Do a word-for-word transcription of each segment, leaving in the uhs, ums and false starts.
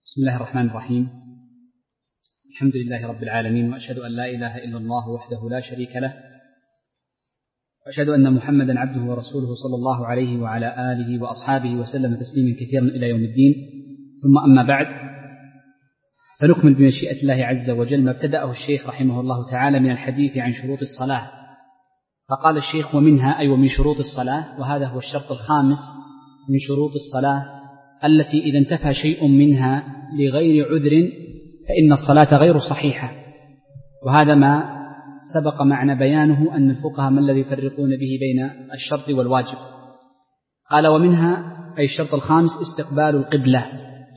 بسم الله الرحمن الرحيم. الحمد لله رب العالمين، وأشهد أن لا إله إلا الله وحده لا شريك له، وأشهد أن محمدا عبده ورسوله صلى الله عليه وعلى آله وأصحابه وسلم تسليما كثيرا إلى يوم الدين. ثم أما بعد، فنكمل بمشيئة الله عز وجل ما ابتدأه الشيخ رحمه الله تعالى من الحديث عن شروط الصلاة. فقال الشيخ: ومنها أي ومن شروط الصلاة، وهذا هو الشرط الخامس من شروط الصلاة التي إذا انتفى شيء منها لغير عذر فإن الصلاة غير صحيحة. وهذا ما سبق معنا بيانه أن الفقهاء ما الذي يفرقون به بين الشرط والواجب. قال: ومنها أي الشرط الخامس استقبال القبلة.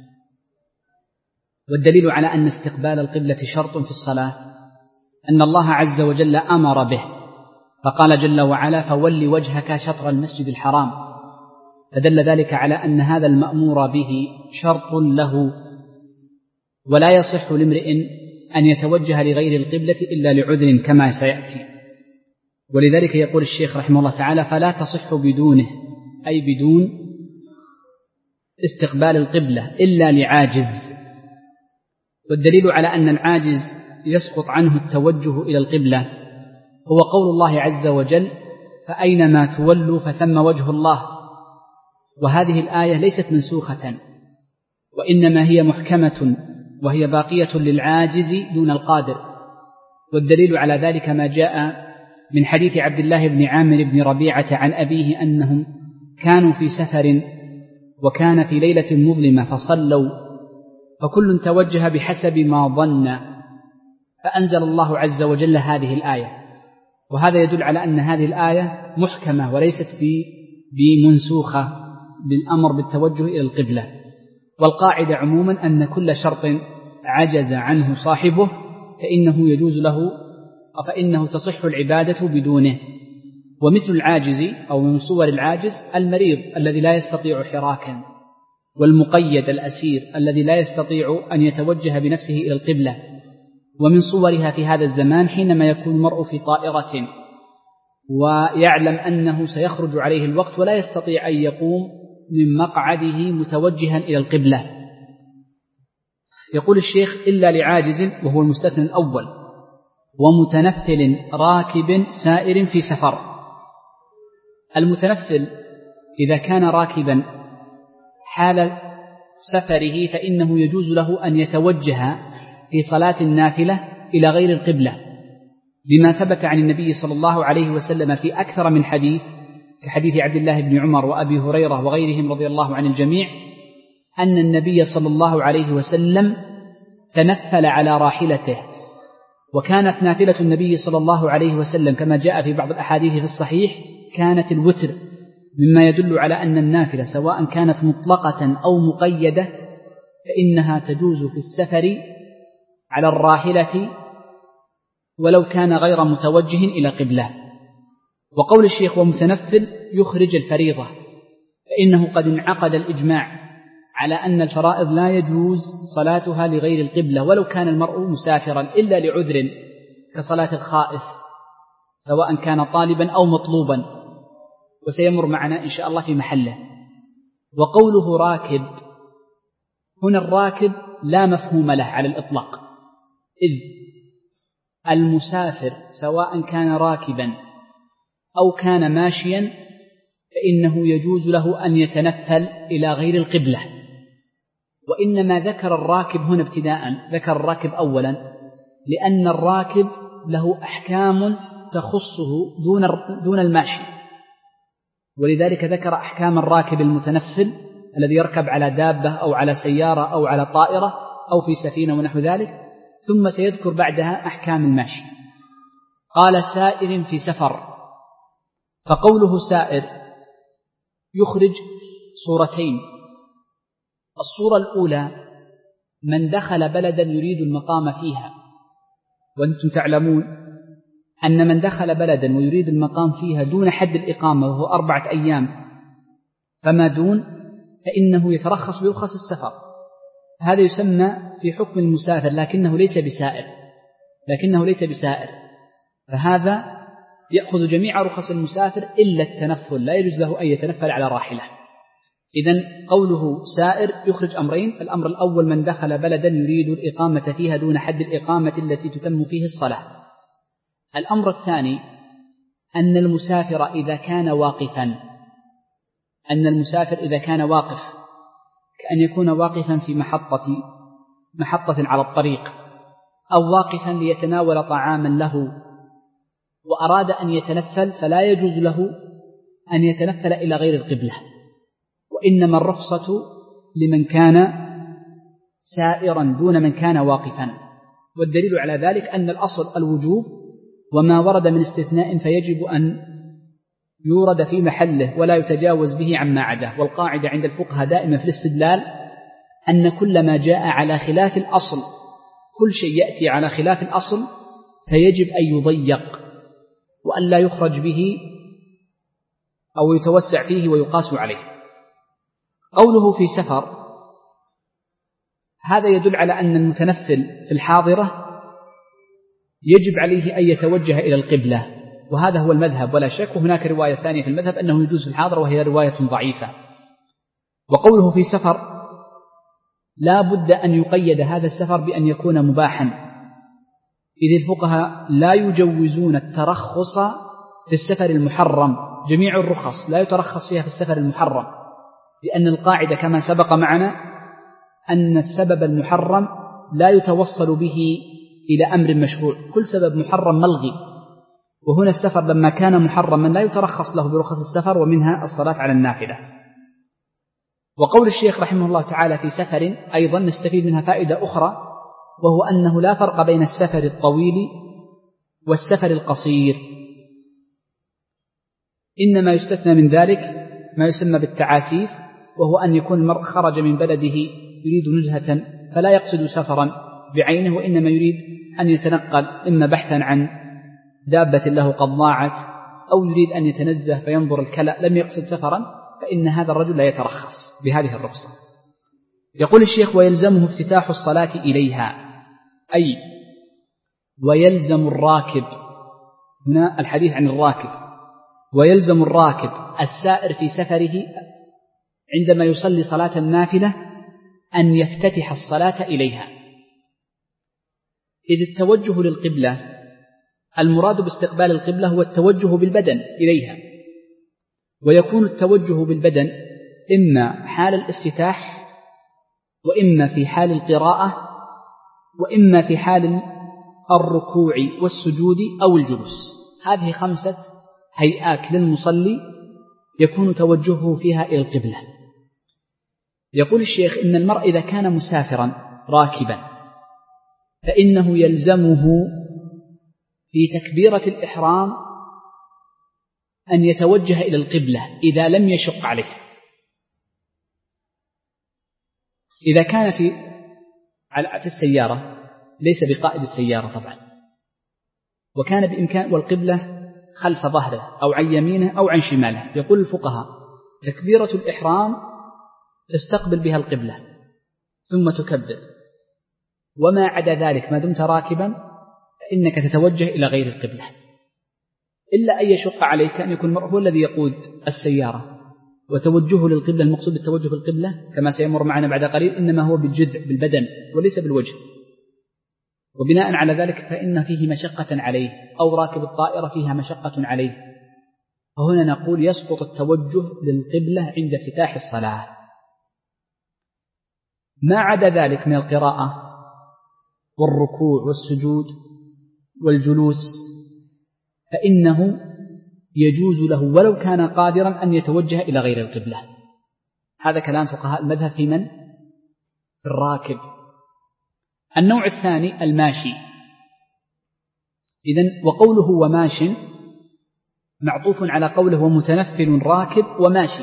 والدليل على أن استقبال القبلة شرط في الصلاة أن الله عز وجل أمر به، فقال جل وعلا: فول وجهك شطر المسجد الحرام. فدل ذلك على أن هذا المأمور به شرط له، ولا يصح لامرئ أن يتوجه لغير القبلة إلا لعذر كما سيأتي. ولذلك يقول الشيخ رحمه الله تعالى: فلا تصح بدونه، أي بدون استقبال القبلة، إلا لعاجز. والدليل على أن العاجز يسقط عنه التوجه إلى القبلة هو قول الله عز وجل: فأينما تولوا فثم وجه الله. وهذه الآية ليست منسوخة، وإنما هي محكمة، وهي باقية للعاجز دون القادر. والدليل على ذلك ما جاء من حديث عبد الله بن عامر بن ربيعة عن أبيه أنهم كانوا في سفر وكان في ليلة مظلمة فصلوا، فكل توجه بحسب ما ظن، فأنزل الله عز وجل هذه الآية. وهذا يدل على أن هذه الآية محكمة وليست بمنسوخة بالأمر بالتوجه إلى القبلة. والقاعدة عموما أن كل شرط عجز عنه صاحبه فإنه يجوز له أو فإنه تصح العبادة بدونه. ومثل العاجز أو من صور العاجز المريض الذي لا يستطيع حراكا، والمقيد الأسير الذي لا يستطيع أن يتوجه بنفسه إلى القبلة. ومن صورها في هذا الزمان حينما يكون المرء في طائرة ويعلم أنه سيخرج عليه الوقت ولا يستطيع أن يقوم من مقعده متوجها إلى القبلة. يقول الشيخ: إلا لعاجز، وهو المستثنى الأول، ومتنفل راكب سائر في سفر. المتنفل إذا كان راكبا حال سفره فإنه يجوز له أن يتوجه في صلاة النافلة إلى غير القبلة، بما ثبت عن النبي صلى الله عليه وسلم في أكثر من حديث، كحديث عبد الله بن عمر وأبي هريرة وغيرهم رضي الله عن الجميع، أن النبي صلى الله عليه وسلم تنفل على راحلته. وكانت نافلة النبي صلى الله عليه وسلم كما جاء في بعض الأحاديث في الصحيح كانت الوتر، مما يدل على أن النافلة سواء كانت مطلقة أو مقيدة فإنها تجوز في السفر على الراحلة ولو كان غير متوجه إلى قبلة. وقول الشيخ: ومتنفل يخرج الفريضة، فإنه قد انعقد الإجماع على أن الفرائض لا يجوز صلاتها لغير القبلة ولو كان المرء مسافرا إلا لعذر، كصلاة الخائف سواء كان طالبا أو مطلوبا، وسيمر معنا إن شاء الله في محله. وقوله راكب هنا، الراكب لا مفهوم له على الإطلاق، إذ المسافر سواء كان راكبا أو كان ماشيا فإنه يجوز له أن يتنفل إلى غير القبلة. وإنما ذكر الراكب هنا ابتداء، ذكر الراكب أولا لأن الراكب له أحكام تخصه دون دون الماشي، ولذلك ذكر أحكام الراكب المتنفل الذي يركب على دابة أو على سيارة أو على طائرة أو في سفينة ونحو ذلك، ثم سيذكر بعدها أحكام الماشي. قال: سائر في سفر. فقوله سائر يخرج صورتين. الصورة الأولى: من دخل بلدا يريد المقام فيها، وأنتم تعلمون أن من دخل بلدا ويريد المقام فيها دون حد الإقامة وهو أربعة أيام فما دون فإنه يترخص برخص السفر. هذا يسمى في حكم المسافر، لكنه ليس بسائر لكنه ليس بسائر فهذا يأخذ جميع رخص المسافر إلا التنفل، لا يجوز له أن يتنفل على راحلة. إذن قوله سائر يخرج أمرين: الأمر الأول من دخل بلدا يريد الإقامة فيها دون حد الإقامة التي تتم فيه الصلاة. الأمر الثاني أن المسافر إذا كان واقفا أن المسافر إذا كان واقف كأن يكون واقفا في محطة محطة على الطريق، أو واقفا ليتناول طعاما له وأراد أن يتنفل، فلا يجوز له أن يتنفل إلى غير القبلة، وإنما الرخصة لمن كان سائرا دون من كان واقفا. والدليل على ذلك أن الأصل الوجوب، وما ورد من استثناء فيجب أن يورد في محله ولا يتجاوز به عما عداه. والقاعدة عند الفقهاء دائما في الاستدلال أن كل ما جاء على خلاف الأصل، كل شيء يأتي على خلاف الأصل فيجب أن يضيق وأن لا يخرج به أو يتوسع فيه ويقاس عليه. قوله في سفر، هذا يدل على أن المتنفل في الحاضرة يجب عليه أن يتوجه إلى القبلة، وهذا هو المذهب ولا شك. وهناك رواية ثانية في المذهب أنه يجوز في الحاضرة، وهي رواية ضعيفة. وقوله في سفر لا بد أن يقيد هذا السفر بأن يكون مباحا، إذ الفقهاء لا يجوزون الترخص في السفر المحرم. جميع الرخص لا يترخص فيها في السفر المحرم، لأن القاعدة كما سبق معنا أن السبب المحرم لا يتوصل به إلى أمر مشروع، كل سبب محرم ملغي. وهنا السفر لما كان محرما لا يترخص له برخص السفر، ومنها الصلاة على النافلة. وقول الشيخ رحمه الله تعالى في سفر أيضا نستفيد منها فائدة أخرى، وهو أنه لا فرق بين السفر الطويل والسفر القصير، إنما يستثنى من ذلك ما يسمى بالتعاسيف، وهو أن يكون المرء خرج من بلده يريد نزهة فلا يقصد سفرا بعينه، وإنما يريد أن يتنقل إما بحثا عن دابة له قد ضاعت، أو يريد أن يتنزه فينظر الكلأ، لم يقصد سفرا، فإن هذا الرجل لا يترخص بهذه الرخصة. يقول الشيخ: ويلزمه افتتاح الصلاة إليها، أي ويلزم الراكب، هنا الحديث عن الراكب، ويلزم الراكب السائر في سفره عندما يصلي صلاة النافلة أن يفتتح الصلاة إليها، إذ التوجه للقبلة المراد باستقبال القبلة هو التوجه بالبدن إليها، ويكون التوجه بالبدن إما حال الافتتاح، وإما في حال القراءة، وإما في حال الركوع والسجود أو الجلوس. هذه خمسة هيئات للمصلي يكون توجهه فيها إلى القبلة. يقول الشيخ: إن المرء إذا كان مسافرا راكبا فإنه يلزمه في تكبيرة الإحرام أن يتوجه إلى القبلة إذا لم يشق عليه. إذا كان في في السيارة ليس بقائد السيارة طبعا، وكان بإمكان والقبلة خلف ظهره أو عن يمينه أو عن شماله، يقول الفقهاء تكبيرة الإحرام تستقبل بها القبلة ثم تكبر، وما عدا ذلك ما دمت راكبا فإنك تتوجه إلى غير القبلة، إلا أن يشق عليك أن يكون المرء هو الذي يقود السيارة، وتوجهه للقبلة المقصود بالتوجه بالقبلة كما سيمر معنا بعد قليل إنما هو بالجذع بالبدن وليس بالوجه، وبناء على ذلك فإن فيه مشقة عليه، أو راكب الطائرة فيها مشقة عليه، فهنا نقول يسقط التوجه للقبلة عند افتتاح الصلاة. ما عدا ذلك من القراءة والركوع والسجود والجلوس فإنه يجوز له ولو كان قادرا أن يتوجه إلى غير القبلة. هذا كلام فقهاء المذهب في من؟ في الراكب. النوع الثاني الماشي. إذن وقوله وماش معطوف على قوله ومتنفل راكب وماشي،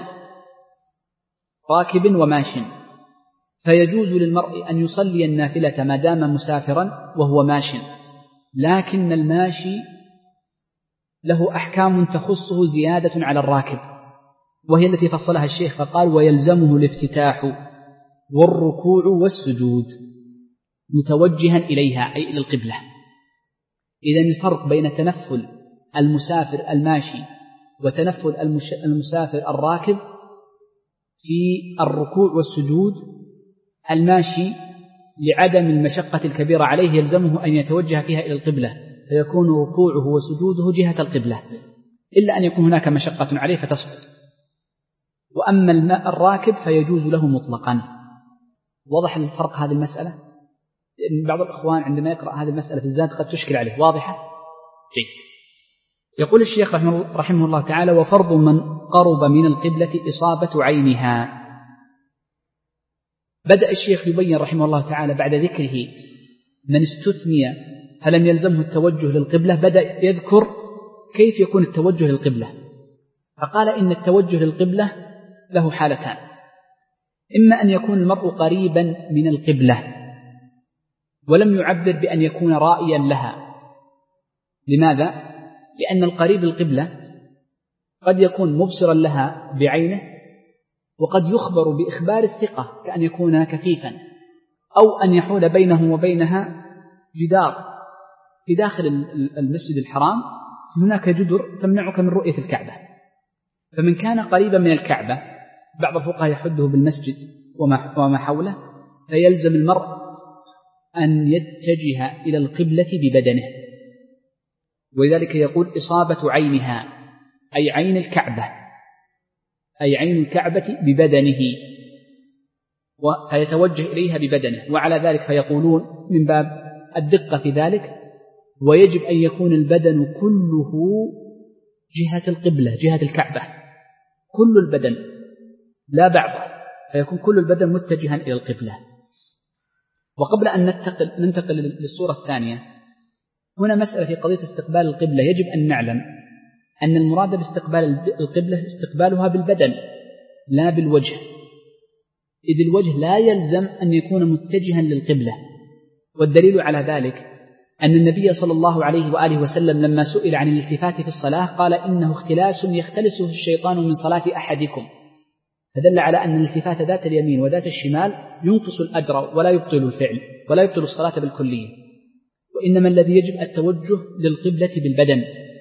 راكب وماش، فيجوز للمرء أن يصلي النافلة ما دام مسافرا وهو ماش، لكن الماشي له أحكام تخصه زيادة على الراكب، وهي التي فصلها الشيخ فقال ويلزمه الافتتاح والركوع والسجود متوجها إليها أي إلى القبلة. إذن الفرق بين تنفل المسافر الماشي وتنفل المسافر الراكب في الركوع والسجود الماشي لعدم المشقة الكبيرة عليه يلزمه أن يتوجه فيها إلى القبلة، فيكون ركوعه وسجوده جهة القبلة، إلا أن يكون هناك مشقة عليه فتسقط. وأما الماء الراكب فيجوز له مطلقا. واضح الفرق هذه المسألة؟ لأن بعض الأخوان عندما يقرأ هذه المسألة في الزاد قد تشكل عليه. واضحة؟ جيد. يقول الشيخ رحمه الله تعالى: وفرض من قرب من القبلة إصابة عينها. بدأ الشيخ يبين رحمه الله تعالى بعد ذكره من استثني فلم يلزمه التوجه للقبلة، بدأ يذكر كيف يكون التوجه للقبلة. فقال إن التوجه للقبلة له حالتان: إما أن يكون المرء قريبا من القبلة ولم يعبر بأن يكون رائيا لها. لماذا؟ لأن القريب القبلة قد يكون مبصرا لها بعينه، وقد يخبر بإخبار الثقة كأن يكون كفيفا، أو أن يحول بينه وبينها جدار في داخل المسجد الحرام، هناك جدر تمنعك من رؤية الكعبة. فمن كان قريبا من الكعبة، بعض الفقهاء يحده بالمسجد وما حوله، فيلزم المرء أن يتجه إلى القبلة ببدنه. ولذلك يقول إصابة عينها، أي عين الكعبة، أي عين الكعبة ببدنه، فيتوجه إليها ببدنه. وعلى ذلك فيقولون من باب الدقة في ذلك: ويجب أن يكون البدن كله جهة القبلة، جهة الكعبة، كل البدن لا بعضه، فيكون كل البدن متجها إلى القبلة. وقبل أن ننتقل, ننتقل للصورة الثانية، هنا مسألة في قضية استقبال القبلة. يجب أن نعلم أن المراد باستقبال القبلة استقبالها بالبدن لا بالوجه، إذ الوجه لا يلزم أن يكون متجها للقبلة. والدليل على ذلك أن النبي صلى الله عليه وآله وسلم لما سئل عن الالتفات في الصلاة قال: إنه اختلاس يختلسه الشيطان من صلاة أحدكم. فدل على أن الالتفات ذات اليمين وذات الشمال ينقص الأجر ولا يبطل الفعل ولا يبطل الصلاة بالكلية، وإنما الذي يجب التوجه للقبلة بالبدن،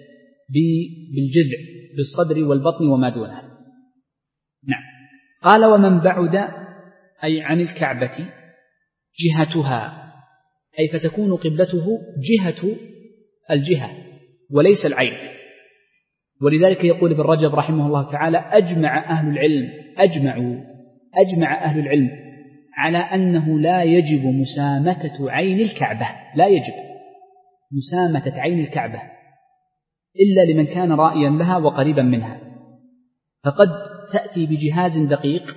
بالجذع، بالصدر والبطن وما دونه. نعم. قال: ومن بعد أي عن الكعبة جهتها، أي فتكون قبلته جهة الجهة وليس العين. ولذلك يقول ابن رجب رحمه الله تعالى: أجمع أهل العلم أجمعوا أجمع أهل العلم على أنه لا يجب مسامتة عين الكعبة، لا يجب مسامتة عين الكعبة إلا لمن كان رائيا لها وقريبا منها. فقد تأتي بجهاز دقيق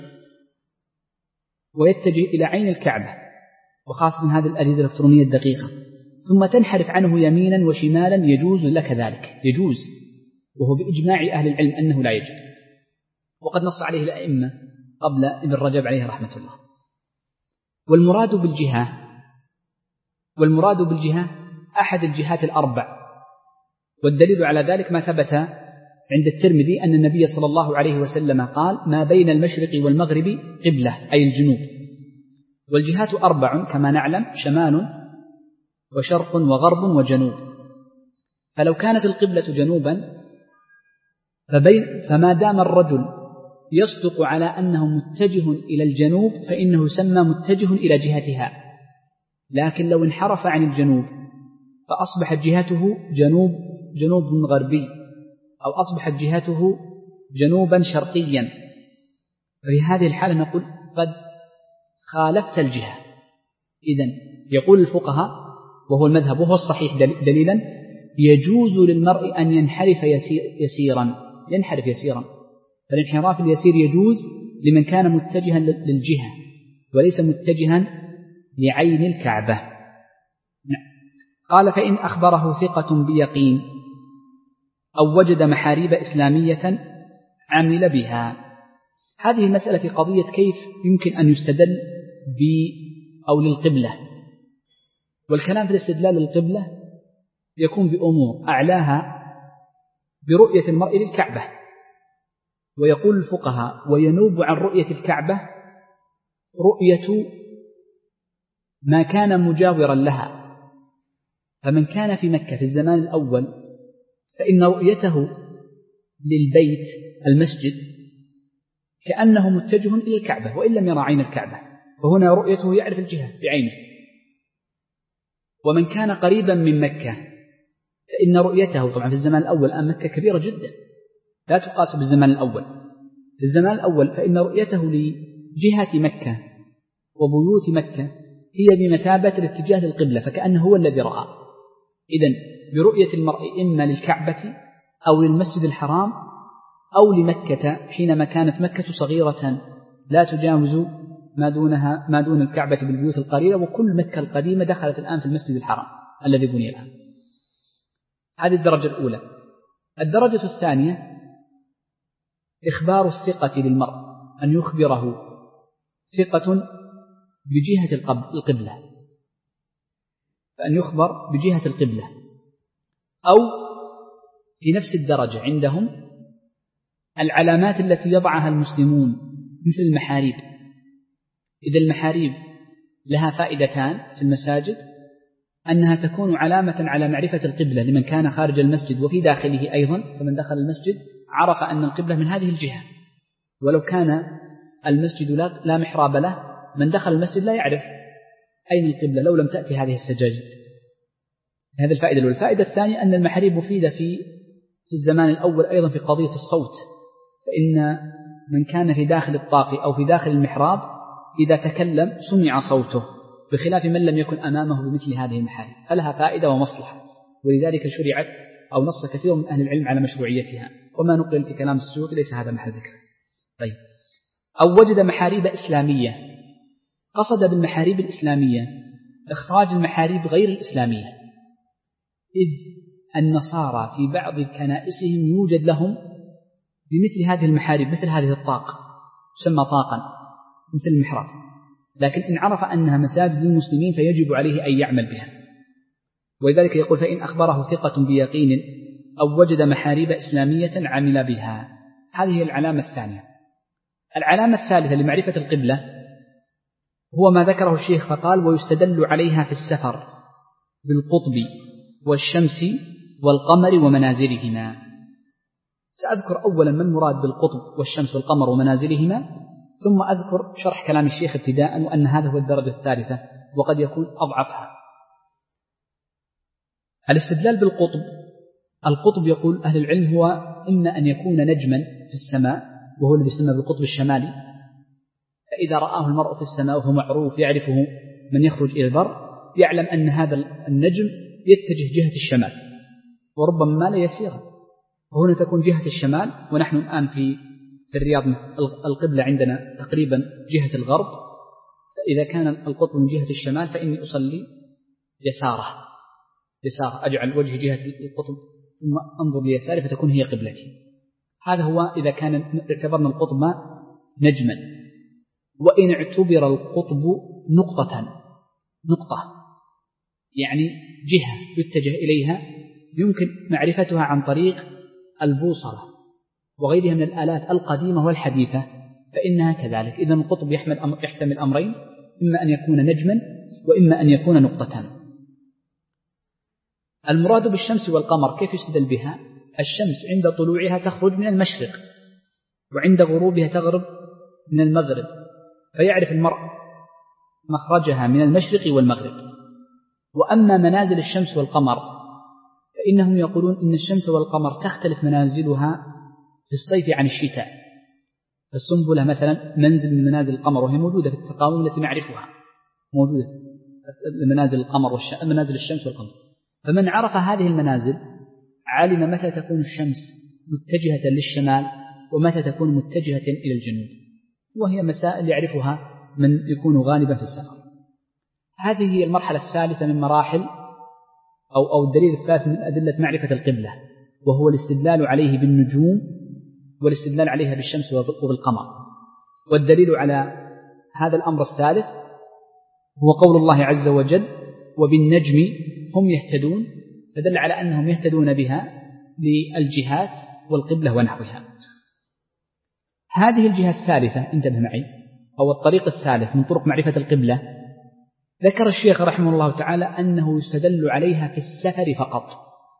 ويتجه إلى عين الكعبة، وخاصة هذه الأجهزة الإلكترونية الدقيقة، ثم تنحرف عنه يمينا وشمالا، يجوز لك ذلك، يجوز، وهو بإجماع أهل العلم أنه لا يجب، وقد نص عليه الأئمة قبل ابن رجب عليه رحمة الله. والمراد بالجهة والمراد بالجهة أحد الجهات الأربع، والدليل على ذلك ما ثبت عند الترمذي أن النبي صلى الله عليه وسلم قال: ما بين المشرق والمغرب قبلة، أي الجنوب. والجهات أربع كما نعلم: شمال وشرق وغرب وجنوب. فلو كانت القبلة جنوبا فبين فما دام الرجل يصدق على أنه متجه إلى الجنوب فإنه يسمى متجه إلى جهتها. لكن لو انحرف عن الجنوب فأصبحت جهته جنوب جنوب غربي، أو أصبحت جهته جنوبا شرقيا، ففي هذه الحالة نقول قد خالفت الجهة. إذن يقول الفقهاء، وهو المذهب وهو الصحيح دليلا: يجوز للمرء أن ينحرف يسير يسيرا ينحرف يسيرا فالانحراف اليسير يجوز لمن كان متجها للجهة وليس متجها لعين الكعبة. قال: فإن أخبره ثقة بيقين أو وجد محاريب إسلامية عمل بها. هذه مسألة في قضية كيف يمكن أن يستدل ب أو للقبلة. والكلام في الاستدلال للقبلة يكون بأمور أعلاها برؤية المرء للكعبة. ويقول الفقهاء: وينوب عن رؤية الكعبة رؤية ما كان مجاورا لها. فمن كان في مكة في الزمان الأول فإن رؤيته للبيت المسجد كأنه متجه إلى الكعبة وإن لم يرى عين الكعبة، فهنا رؤيته يعرف الجهة بعينه. ومن كان قريبا من مكة فإن رؤيته طبعا في الزمان الأول، الآن مكة كبيرة جدا لا تقاس بالزمان الأول، في الزمان الأول فإن رؤيته لجهة مكة وبيوت مكة هي بمثابة الاتجاه للقبلة، فكأنه هو الذي رأى. إذن برؤية المرء إما للكعبة أو للمسجد الحرام أو لمكة، حينما كانت مكة صغيرة لا تجاوز ما دونها ما دون الكعبة بالبيوت القليلة، وكل مكة القديمة دخلت الآن في المسجد الحرام الذي بني الآن. هذه الدرجة الأولى. الدرجة الثانية إخبار الثقة للمرء، أن يخبره ثقة بجهة القبلة، فأن يخبر بجهة القبلة. أو في نفس الدرجة عندهم العلامات التي يضعها المسلمون مثل المحاريب. إذا المحاريب لها فائدتان في المساجد، أنها تكون علامة على معرفة القبلة لمن كان خارج المسجد وفي داخله أيضا، فمن دخل المسجد عرف أن القبلة من هذه الجهة، ولو كان المسجد لا محراب له من دخل المسجد لا يعرف أين القبلة لو لم تأتي هذه السجاجيد. هذه الفائدة الأولى. الفائدة الثانية أن المحاريب مفيدة في في الزمان الأول أيضا في قضية الصوت، فإن من كان في داخل الطاق أو في داخل المحراب إذا تكلم سمع صوته، بخلاف من لم يكن أمامه بمثل هذه المحاريب، فلها فائدة ومصلحة، ولذلك شرعت أو نص كثير من أهل العلم على مشروعيتها، وما نقل في كلام السيوطي ليس هذا محل ذكر. طيب، أو وجد محاريب إسلامية، قصد بالمحاريب الإسلامية إخراج المحاريب غير الإسلامية، إذ النصارى في بعض كنائسهم يوجد لهم بمثل هذه المحاريب، مثل هذه الطاق تسمى طاقا مثل المحراب، لكن إن عرف أنها مساجد للمسلمين فيجب عليه أن يعمل بها. ولذلك يقول فإن أخبره ثقة بيقين أو وجد محاريب إسلامية عمل بها. هذه العلامة الثانية. العلامة الثالثة لمعرفة القبلة هو ما ذكره الشيخ فقال ويستدل عليها في السفر بالقطب والشمس والقمر ومنازلهما. سأذكر أولا ما المراد بالقطب والشمس والقمر ومنازلهما، ثم أذكر شرح كلام الشيخ ابتداء، وأن هذا هو الدرجة الثالثة وقد يكون أضعفها. الاستدلال بالقطب، القطب يقول أهل العلم هو إما أن يكون نجما في السماء وهو الذي يسمى بالقطب الشمالي، فإذا رآه المرء في السماء وهو معروف يعرفه من يخرج إلى البر يعلم أن هذا النجم يتجه جهة الشمال، وربما مال يسيرا، وهنا تكون جهة الشمال. ونحن الآن في في الرياض القبلة عندنا تقريبا جهة الغرب، فإذا كان القطب من جهة الشمال فإني أصلي يساره يساره أجعل وجهي جهة القطب ثم أنظر ليساري فتكون هي قبلتي. هذا هو إذا كان اعتبرنا القطب نجما. وإن اعتبر القطب نقطة نقطة يعني جهة يتجه إليها يمكن معرفتها عن طريق البوصلة وغيرها من الآلات القديمة والحديثة، فإنها كذلك. إذن القطب يحمل أمر يحتمل أمرين، إما أن يكون نجما وإما أن يكون نقطة. المراد بالشمس والقمر كيف يستدل بها؟ الشمس عند طلوعها تخرج من المشرق، وعند غروبها تغرب من المغرب، فيعرف المرء مخرجها من المشرق والمغرب. وأما منازل الشمس والقمر فإنهم يقولون إن الشمس والقمر تختلف منازلها في الصيف عن الشتاء. فالسنبلة مثلا منزل من منازل القمر وهي موجودة في التقاوم التي نعرفها، موجودة منازل القمر والشمس، منازل الشمس والقمر. فمن عرف هذه المنازل علم متى تكون الشمس متجهة للشمال ومتى تكون متجهة إلى الجنوب، وهي مسائل يعرفها من يكون غالبا في السفر. هذه هي المرحلة الثالثة من مراحل أو أو الدليل الثالث من أدلة معرفة القبلة، وهو الاستدلال عليه بالنجوم والاستدلال عليها بالشمس وبالقمر. والدليل على هذا الأمر الثالث هو قول الله عز وجل وبالنجم هم يهتدون، فدل على أنهم يهتدون بها للجهات والقبلة ونحوها. هذه الجهة الثالثة انتبه معي أو الطريق الثالث من طرق معرفة القبلة، ذكر الشيخ رحمه الله تعالى أنه يستدل عليها في السفر فقط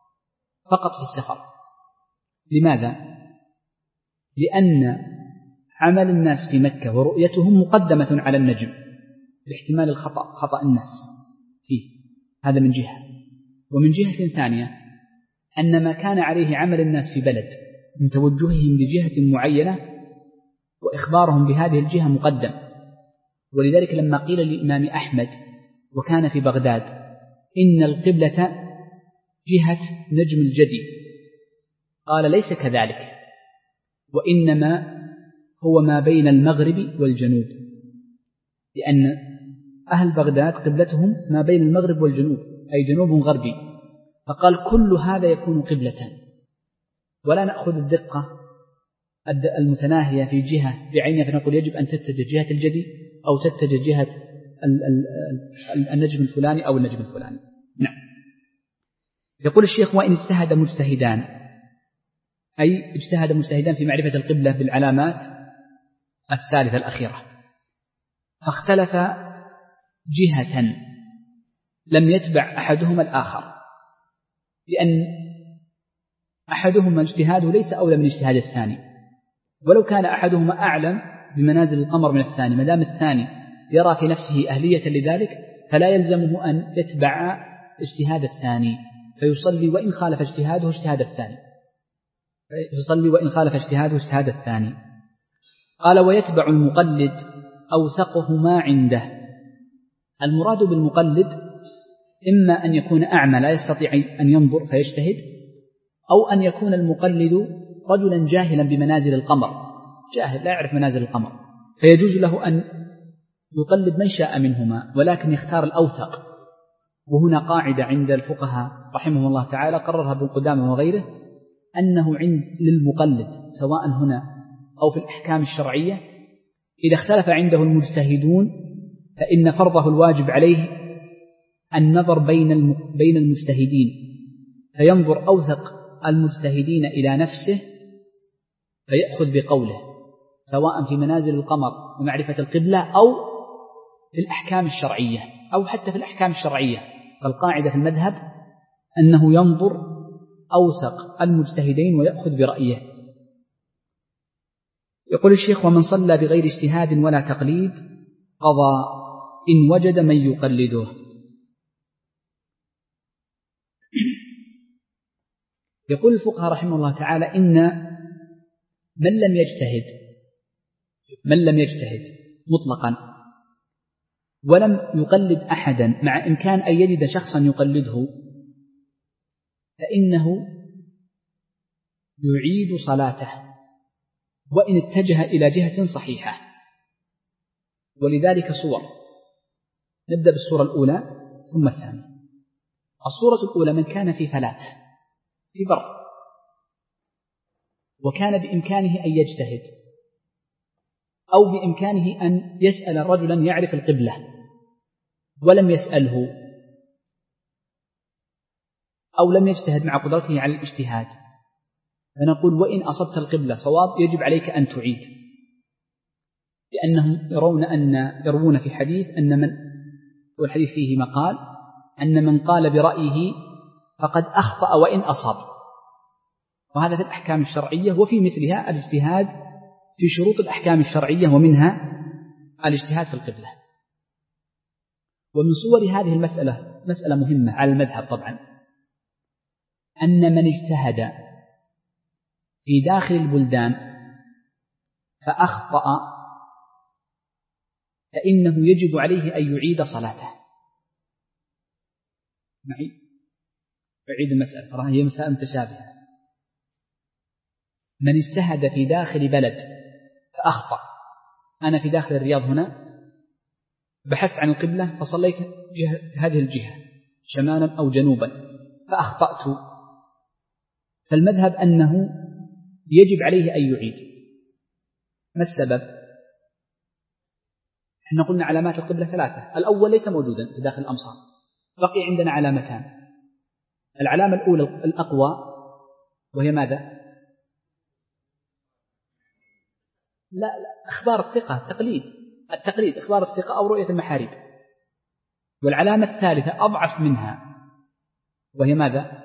فقط في السفر. لماذا؟ لأن عمل الناس في مكة ورؤيتهم مقدمة على النجم باحتمال الخطأ خطأ الناس فيه، هذا من جهة. ومن جهة ثانية أن ما كان عليه عمل الناس في بلد من توجههم لجهة معينة وإخبارهم بهذه الجهة مقدم. ولذلك لما قيل للإمام أحمد وكان في بغداد إن القبلة جهة نجم الجدي، قال ليس كذلك، وإنما هو ما بين المغرب والجنوب، لأن أهل بغداد قبلتهم ما بين المغرب والجنوب أي جنوب غربي، فقال كل هذا يكون قبلة، ولا نأخذ الدقة المتناهية في جهة بعينها فنقول يجب أن تتجه جهة الجدي أو تتجه جهة النجم الفلاني أو النجم الفلاني. نعم. يقول الشيخ وإن اجتهد مجتهدان، أي اجتهد مجتهدان في معرفة القبلة بالعلامات الثالثة الأخيرة، فاختلف جهة لم يتبع أحدهما الآخر، لأن أحدهما اجتهاده ليس أولى من اجتهاد الثاني، ولو كان أحدهما أعلم بمنازل القمر من الثاني، ما دام الثاني يرى في نفسه أهلية لذلك فلا يلزمه أن يتبع اجتهاد الثاني فيصلي وإن خالف اجتهاده اجتهاد الثاني يصلي وإن خالف اجتهاده اجتهاد الثاني. قال ويتبع المقلد أوثقهما عنده. المراد بالمقلد إما أن يكون أعمى لا يستطيع أن ينظر فيجتهد، أو أن يكون المقلد رجلا جاهلا بمنازل القمر، جاهل لا يعرف منازل القمر، فيجوز له أن يقلد من شاء منهما ولكن يختار الأوثق. وهنا قاعدة عند الفقهاء رحمه الله تعالى قررها ابن قدامة وغيره، أنه عند للمقلد سواء هنا أو في الأحكام الشرعية إذا اختلف عنده المجتهدون فإن فرضه الواجب عليه النظر بين بين المجتهدين، فينظر أوثق المجتهدين إلى نفسه فيأخذ بقوله سواء في منازل القمر ومعرفة القبلة أو في الأحكام الشرعية أو حتى في الأحكام الشرعية. فالقاعدة في المذهب أنه ينظر أوثق المجتهدين ويأخذ برأيه. يقول الشيخ ومن صلى بغير اجتهاد ولا تقليد قضى إن وجد من يقلده. يقول الفقهاء رحمه الله تعالى إن من لم يجتهد من لم يجتهد مطلقا ولم يقلد أحدا مع إمكان أن يجد شخصا يقلده فإنه يعيد صلاته وإن اتجه إلى جهة صحيحة. ولذلك صور، نبدأ بالصورة الأولى ثم الثانية. الصورة الأولى من كان في فلات في بر وكان بإمكانه أن يجتهد أو بإمكانه أن يسأل رجلا يعرف القبلة ولم يسأله أو لم يجتهد مع قدرته على الاجتهاد، فنقول وإن أصبت القبلة صواب يجب عليك أن تعيد، لأنهم يرون أن يروون في حديث أن من والحديث فيه مقال أن من قال برأيه فقد أخطأ وإن أصاب، وهذا في الأحكام الشرعية وفي مثلها الاجتهاد في شروط الأحكام الشرعية ومنها الاجتهاد في القبلة. ومن صور هذه المسألة مسألة مهمة على المذهب طبعا أن من اجتهد في داخل البلدان فأخطأ فإنه يجب عليه أن يعيد صلاته. معي أعيد المسألة ترى هي مسألة متشابهة. من اجتهد في داخل بلد فأخطأ، أنا في داخل الرياض هنا بحثت عن القبلة فصليت جهة هذه الجهة شمالا أو جنوبا فأخطأت، فالمذهب أنه يجب عليه أن يعيد. ما السبب؟ احنا قلنا علامات القبلة ثلاثة، الأول ليس موجودا في داخل الأمصار، بقي عندنا علامتان. العلامة الأولى الأقوى وهي ماذا؟ لا, لا أخبار الثقة التقليد التقليد أخبار الثقة أو رؤية المحارب. والعلامة الثالثة أضعف منها وهي ماذا؟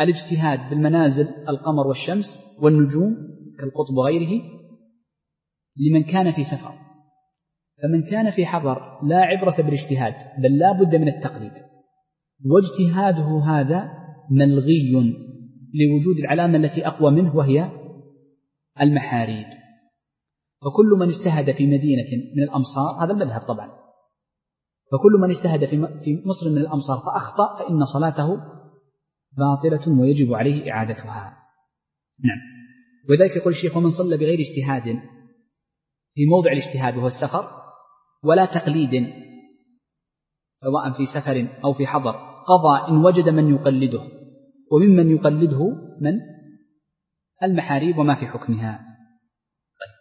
الاجتهاد بالمنازل القمر والشمس والنجوم كالقطب وغيره لمن كان في سفر. فمن كان في حضر لا عبرة بالاجتهاد بل لا بد من التقليد، واجتهاده هذا ملغي لوجود العلامة التي أقوى منه وهي المحاريب. فكل من اجتهد في مدينة من الأمصار، هذا المذهب طبعا، فكل من اجتهد في مصر من الأمصار فأخطأ فإن صلاته باطلة ويجب عليه إعادتها. نعم. وذلك يقول الشيخ: ومن صلى بغير اجتهاد في موضع الاجتهاد وهو السفر ولا تقليد سواء في سفر أو في حضر قضى إن وجد من يقلده، وممن يقلده من المحاريب وما في حكمها. طيب.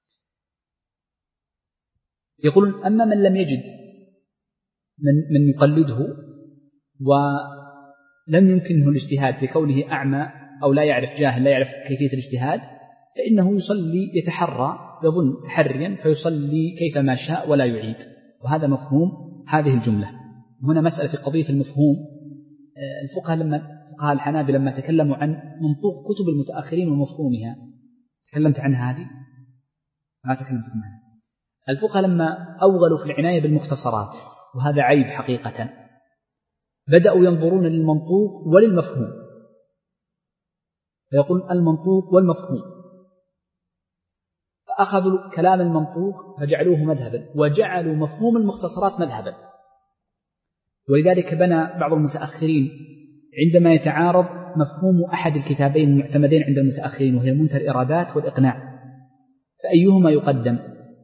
يقول: أما من لم يجد من, من يقلده ولم يمكنه الاجتهاد لكونه أعمى أو لا يعرف، جاهل لا يعرف كيفية الاجتهاد، فإنه يصلي يتحرى، يظن تحريا فيصلي كيفما شاء ولا يعيد. وهذا مفهوم هذه الجملة. هنا مسألة في قضية المفهوم. الفقهاء لما فقهاء الحنابلة لما تكلموا عن منطوق كتب المتأخرين ومفهومها، تكلمت عنها هذه؟ ما تكلمت عنها. الفقهاء لما أوغلوا في العناية بالمختصرات، وهذا عيب حقيقة، بدأوا ينظرون للمنطوق وللمفهوم، فيقول المنطوق والمفهوم، فأخذوا كلام المنطوق فجعلوه مذهبا، وجعلوا مفهوم المختصرات مذهبا. ولذلك بنى بعض المتأخرين عندما يتعارض مفهوم أحد الكتابين المعتمدين عند المتأخرين وهي منتهى الإرادات والإقناع، فأيهما يقدم؟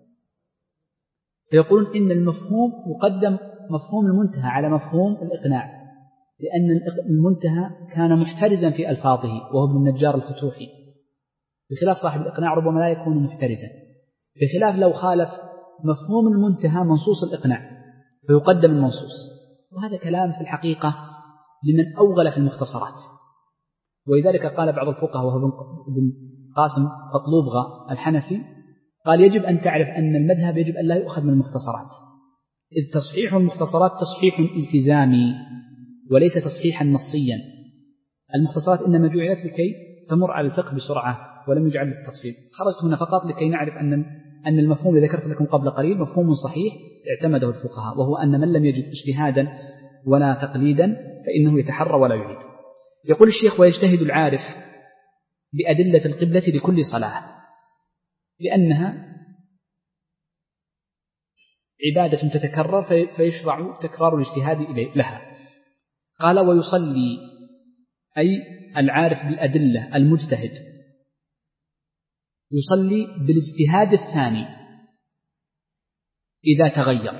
فيقولون إن المفهوم يقدم مفهوم المنتهى على مفهوم الإقناع، لأن المنتهى كان محترزا في ألفاظه وهو ابن النجار الفتوحي، بخلاف صاحب الإقناع ربما لا يكون محترزا، بخلاف لو خالف مفهوم المنتهى منصوص الإقناع فيقدم المنصوص. وهذا كلام في الحقيقة لمن أوغل في المختصرات. ولذلك قال بعض الفقهاء وهو ابن قاسم قطلوبغة الحنفي، قال: يجب أن تعرف أن المذهب يجب أن لا يؤخذ من المختصرات، إذ تصحيح المختصرات تصحيح التزامي وليس تصحيحا نصيا. المختصرات إنما جعلت لكي تمر على الفقه بسرعة ولم يجعل للتفصيل. خرجت هنا فقط لكي نعرف أن أن المفهوم الذي ذكرت لكم قبل قليل مفهوم صحيح اعتمده الفقهاء، وهو أن من لم يجد اجتهادا ولا تقليدا فإنه يتحرى ولا يعيد. يقول الشيخ: ويجتهد العارف بأدلة القبلة لكل صلاة، لأنها عبادة تتكرر فيشرع تكرار الاجتهاد لها. قال: ويصلي، أي العارف بالأدلة المجتهد يصلي بالاجتهاد الثاني إذا تغير.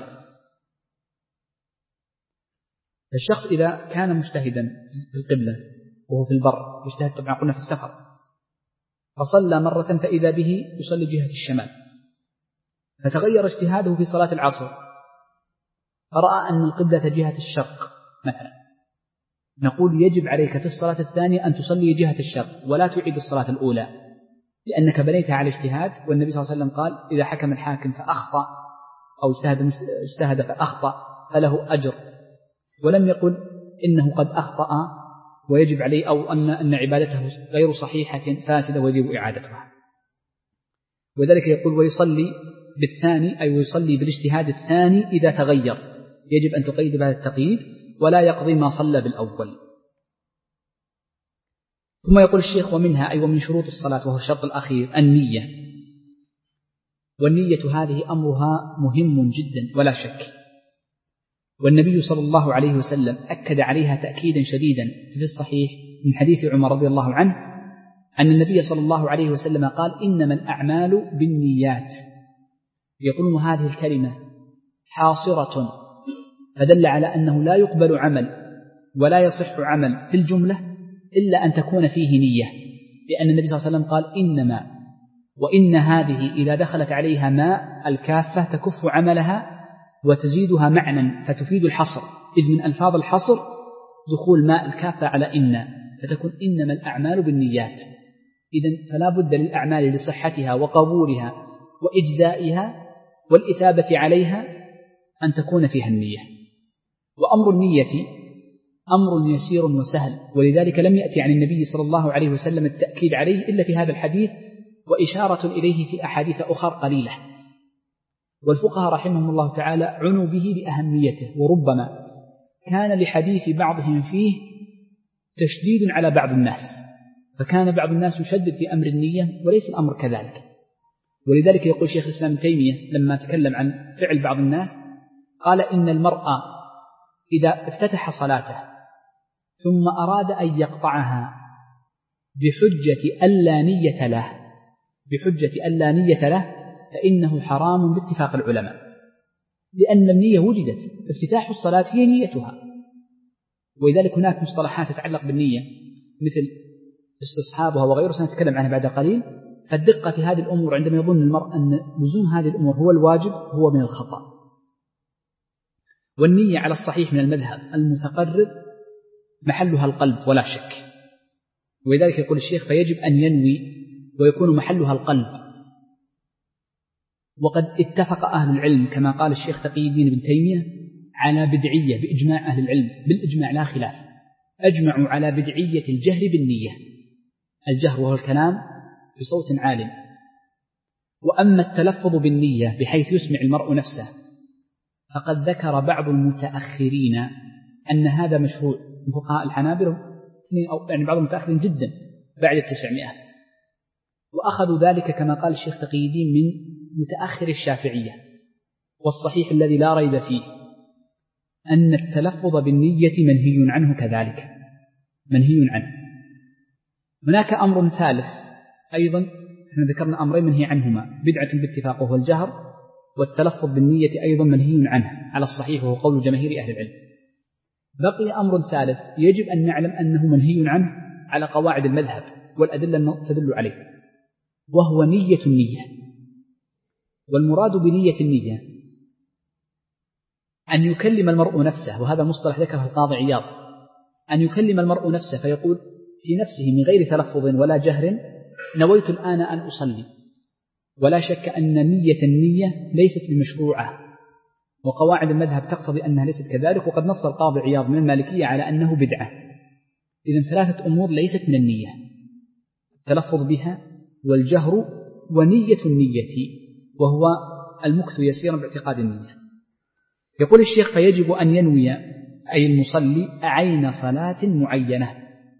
الشخص إذا كان مجتهدا في القبلة وهو في البر، يجتهد طبعا قلنا في السفر، فصلى مرة فإذا به يصلي جهة الشمال، فتغير اجتهاده في صلاة العصر فرأى أن القبلة جهة الشرق مثلا، نقول: يجب عليك في الصلاة الثانية أن تصلي جهة الشرق ولا تعيد الصلاة الأولى، لأنك بنيتها على اجتهاد. والنبي صلى الله عليه وسلم قال: إذا حكم الحاكم فأخطأ أو اجتهد اجتهد فأخطأ فله أجر، ولم يقل إنه قد أخطأ ويجب عليه، أو أن أن عبادته غير صحيحة فاسدة ويجب إعادتها. وذلك يقول: ويصلي بالثاني، أي ويصلي بالاجتهاد الثاني إذا تغير، يجب أن تقيد بهذا التقييد ولا يقضي ما صلى بالأول. ثم يقول الشيخ: ومنها، أي ومن شروط الصلاة وهو الشرط الأخير، النية. والنية هذه أمرها مهم جدا ولا شك، والنبي صلى الله عليه وسلم أكد عليها تأكيدا شديدا في الصحيح من حديث عمر رضي الله عنه أن النبي صلى الله عليه وسلم قال: إنما الأعمال بالنيات. يقولون هذه الكلمة حاصرة، فدل على أنه لا يقبل عمل ولا يصح عمل في الجملة إلا أن تكون فيه نية، لأن النبي صلى الله عليه وسلم قال: إنما، وإن هذه إذا دخلت عليها ماء الكافة تكف عملها وتزيدها معنى فتفيد الحصر، إذ من ألفاظ الحصر دخول ماء الكافة على إن، فتكون إنما الأعمال بالنيات. إذن فلا بد للأعمال لصحتها وقبولها وإجزائها والإثابة عليها أن تكون فيها النية. وأمر النية أمر يسير وسهل، ولذلك لم يأتي عن النبي صلى الله عليه وسلم التأكيد عليه إلا في هذا الحديث وإشارة إليه في أحاديث أخرى قليلة، والفقهاء رحمهم الله تعالى عنوا به لأهميته، وربما كان لحديث بعضهم فيه تشديد على بعض الناس، فكان بعض الناس يشدد في أمر النية وليس الأمر كذلك. ولذلك يقول شيخ الإسلام ابن تيمية لما تكلم عن فعل بعض الناس قال إن المرء إذا افتتح صلاته ثم أراد أن يقطعها بحجة ألا نية له بحجة ألا نية له فإنه حرام باتفاق العلماء، لأن النية وجدت، افتتاح الصلاة هي نيتها. ولذلك هناك مصطلحات تتعلق بالنية مثل استصحابها وغيره سنتكلم عنها بعد قليل. فالدقة في هذه الأمور عندما يظن المرء أن لزوم هذه الأمور هو الواجب هو من الخطأ. والنية على الصحيح من المذهب المتقرر محلها القلب ولا شك، ولذلك يقول الشيخ فيجب أن ينوي ويكون محلها القلب. وقد اتفق أهل العلم كما قال الشيخ تقي الدين بن تيمية على بدعية بإجماع أهل العلم، بالإجماع لا خلاف، أجمعوا على بدعية الجهر بالنية، الجهر وهو الكلام بصوت عال. وأما التلفظ بالنية بحيث يسمع المرء نفسه فقد ذكر بعض المتأخرين أن هذا مشروع من فقهاء الحنابلة، أو يعني بعض المتأخرين جدا بعد التسعمائة، وأخذوا ذلك كما قال الشيخ تقي الدين من متأخر الشافعية. والصحيح الذي لا ريب فيه أن التلفظ بالنية منهي عنه كذلك، منهي عنه. هناك أمر ثالث أيضا، احنا ذكرنا أمرين منهي عنهما، بدعة باتفاق وهو الجهر، والتلفظ بالنية أيضا منهي عنه على الصحيح وهو قول جماهير أهل العلم. بقي أمر ثالث يجب أن نعلم أنه منهي عنه على قواعد المذهب والأدلة تدل عليه، وهو نية النية. والمراد بنية النية أن يكلم المرء نفسه، وهذا مصطلح ذكره القاضي عياض، أن يكلم المرء نفسه فيقول في نفسه من غير تلفظ ولا جهر نويت الآن أن أصلي. ولا شك أن نية النية ليست بمشروعة، وقواعد المذهب تقتضي أنها ليست كذلك، وقد نص القاضي عياض من المالكية على أنه بدعة. إذن ثلاثة أمور ليست من النية: التلفظ بها والجهر ونية النية، وهو المكث يسيرا باعتقاد النية. يقول الشيخ فيجب أن ينوي أي المصلي عين صلاة معينة.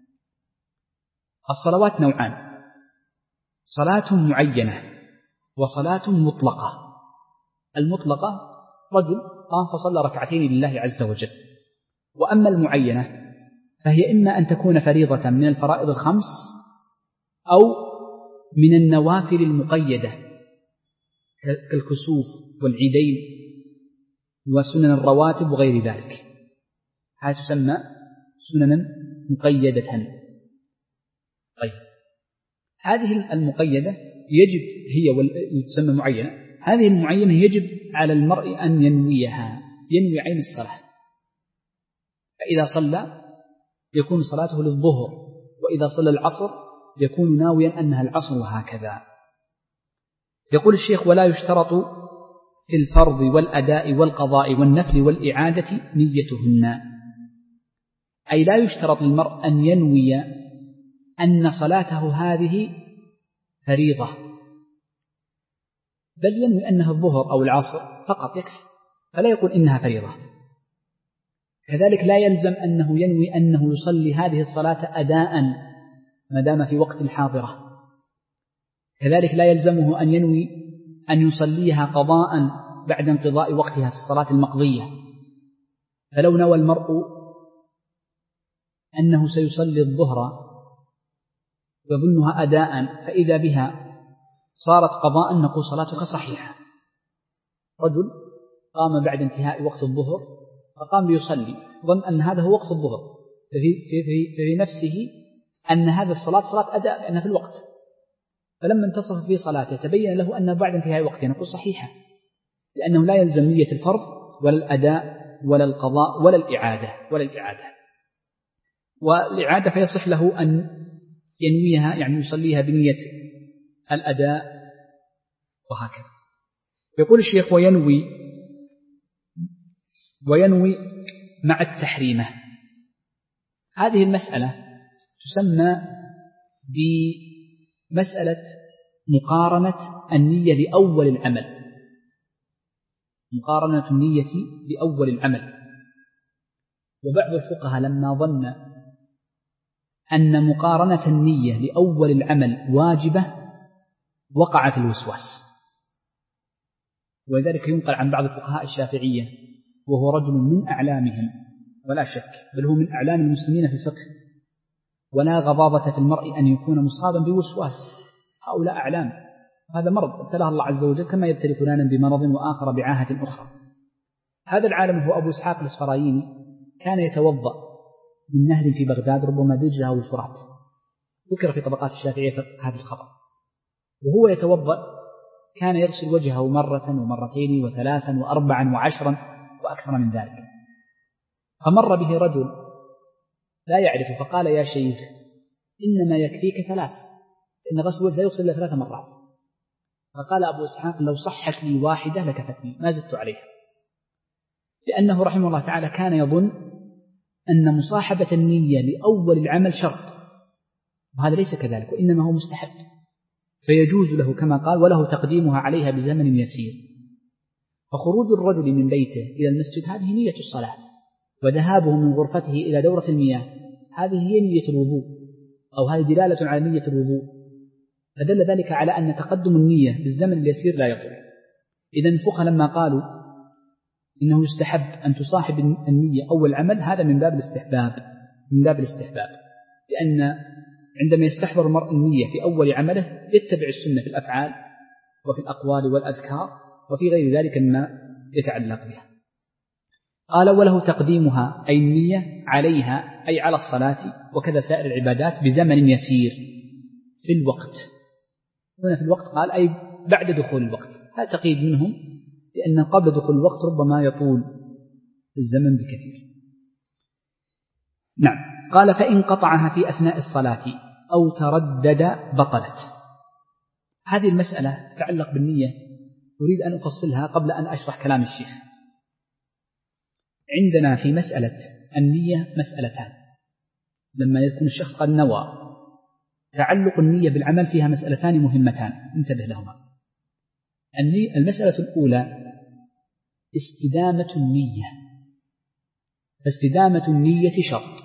الصلوات نوعان: صلاة معينة وصلاة مطلقة. المطلقة رجل قام فصلى ركعتين لله عز وجل. وأما المعينة فهي إما أن تكون فريضة من الفرائض الخمس أو من النوافل المقيدة كالكسوف والعيدين وسنن الرواتب وغير ذلك، هذه تسمى سننا مقيدة. طيب، هذه المقيدة يجب هي والتسمى معينة، هذه المعينة يجب على المرء أن ينويها، ينوي عين الصلاة. فإذا صلى يكون صلاته للظهر، وإذا صلى العصر يكون ناويا أنها العصر، وهكذا. يقول الشيخ ولا يشترط في الفرض والأداء والقضاء والنفل والإعادة نيتهن، أي لا يشترط للمرء أن ينوي أن صلاته هذه فريضة، بل ينوي أنها الظهر أو العصر فقط يكفي، فلا يقول إنها فريضة. كذلك لا يلزم أنه ينوي أنه يصلي هذه الصلاة أداء ما دام في وقت الحاضرة. كذلك لا يلزمه أن ينوي أن يصليها قضاء بعد انقضاء وقتها في الصلاة المقضية. فلو نوى المرء أنه سيصلي الظهر يظنها أداء فإذا بها صارت قضاء نقول صلاتك صحيحة. رجل قام بعد انتهاء وقت الظهر فقام ليصلي، ظن أن هذا هو وقت الظهر، ففي, في, في, في نفسه أن هذه الصلاة صلاة أداء لأنها في الوقت، فلما انتصف في صلاته تبين له أن بعد انتهاء وقتها نقول صحيحة، لأنه لا يلزم نية الفرض ولا الأداء ولا القضاء ولا الإعادة ولا الإعادة. والإعادة فيصح له أن ينويها، يعني يصليها بنية الأداء وهكذا. يقول الشيخ وينوي وينوي مع التحريمة. هذه المسألة تسمى بمسألة مقارنة النية لأول العمل، مقارنة النية لأول العمل. وبعض الفقهاء لما ظن أن مقارنة النية لأول العمل واجبة وقع في الوسواس، ولذلك ينقل عن بعض الفقهاء الشافعية وهو رجل من أعلامهم ولا شك، بل هو من أعلام المسلمين في الفقه، ولا غضاضة في المرء أن يكون مصابا بوسواس، هؤلاء أعلام، هذا مرض ابتلاه الله عز وجل كما يبتلي فلانا بمرض وآخر بعاهة أخرى. هذا العالم هو أبو إسحاق الإسفرايني، كان يتوضأ من نهر في بغداد ربما دجلة أو الفرات، ذكر في طبقات الشافعية هذا الخطأ، وهو يتوضأ كان يغسل وجهه مرة ومرتين وثلاثا وأربعا وعشرا وأكثر من ذلك، فمر به رجل لا يعرف فقال: يا شيخ إنما يكفيك ثلاث، إن غسل الوجه لا يغسل إلا ثلاث مرات. فقال أبو إسحاق: لو صحت لي واحدة لكفتني، ما زدت عليها، لأنه رحمه الله تعالى كان يظن أن مصاحبة النية لأول العمل شرط، وهذا ليس كذلك، وإنما هو مستحب، فيجوز له كما قال: وله تقديمها عليها بزمن يسير. فخروج الرجل من بيته إلى المسجد هذه نية الصلاة، وذهابه من غرفته إلى دورة المياه هذه هي نية الوضوء، أو هذه دلالة على نية الوضوء، فدل ذلك على أن تقدم النية بالزمن اليسير لا يضر. إذن الفقهاء لما قالوا إنه يستحب أن تصاحب النية أول عمل، هذا من باب الاستحباب، من باب الاستحباب، لأن عندما يستحضر المرء النية في أول عمله يتبع السنة في الأفعال وفي الأقوال والأذكار وفي غير ذلك مما يتعلق بها. قال: وله تقديمها أي النية عليها أي على الصلاة وكذا سائر العبادات بزمن يسير في الوقت. هنا في الوقت قال أي بعد دخول الوقت، هذا تقييد منهم، لأن قبل دخول الوقت ربما يطول الزمن بكثير. نعم. قال: فإن قطعها في أثناء الصلاة أو تردد بطلت. هذه المسألة تتعلق بالنية، أريد أن أفصلها قبل أن أشرح كلام الشيخ. عندنا في مسألة النية مسألتان، لما يكون الشخص قد نوى، تعلق النية بالعمل فيها مسألتان مهمتان انتبه لهما. المسألة الأولى استدامة النية، فاستدامة النية شرط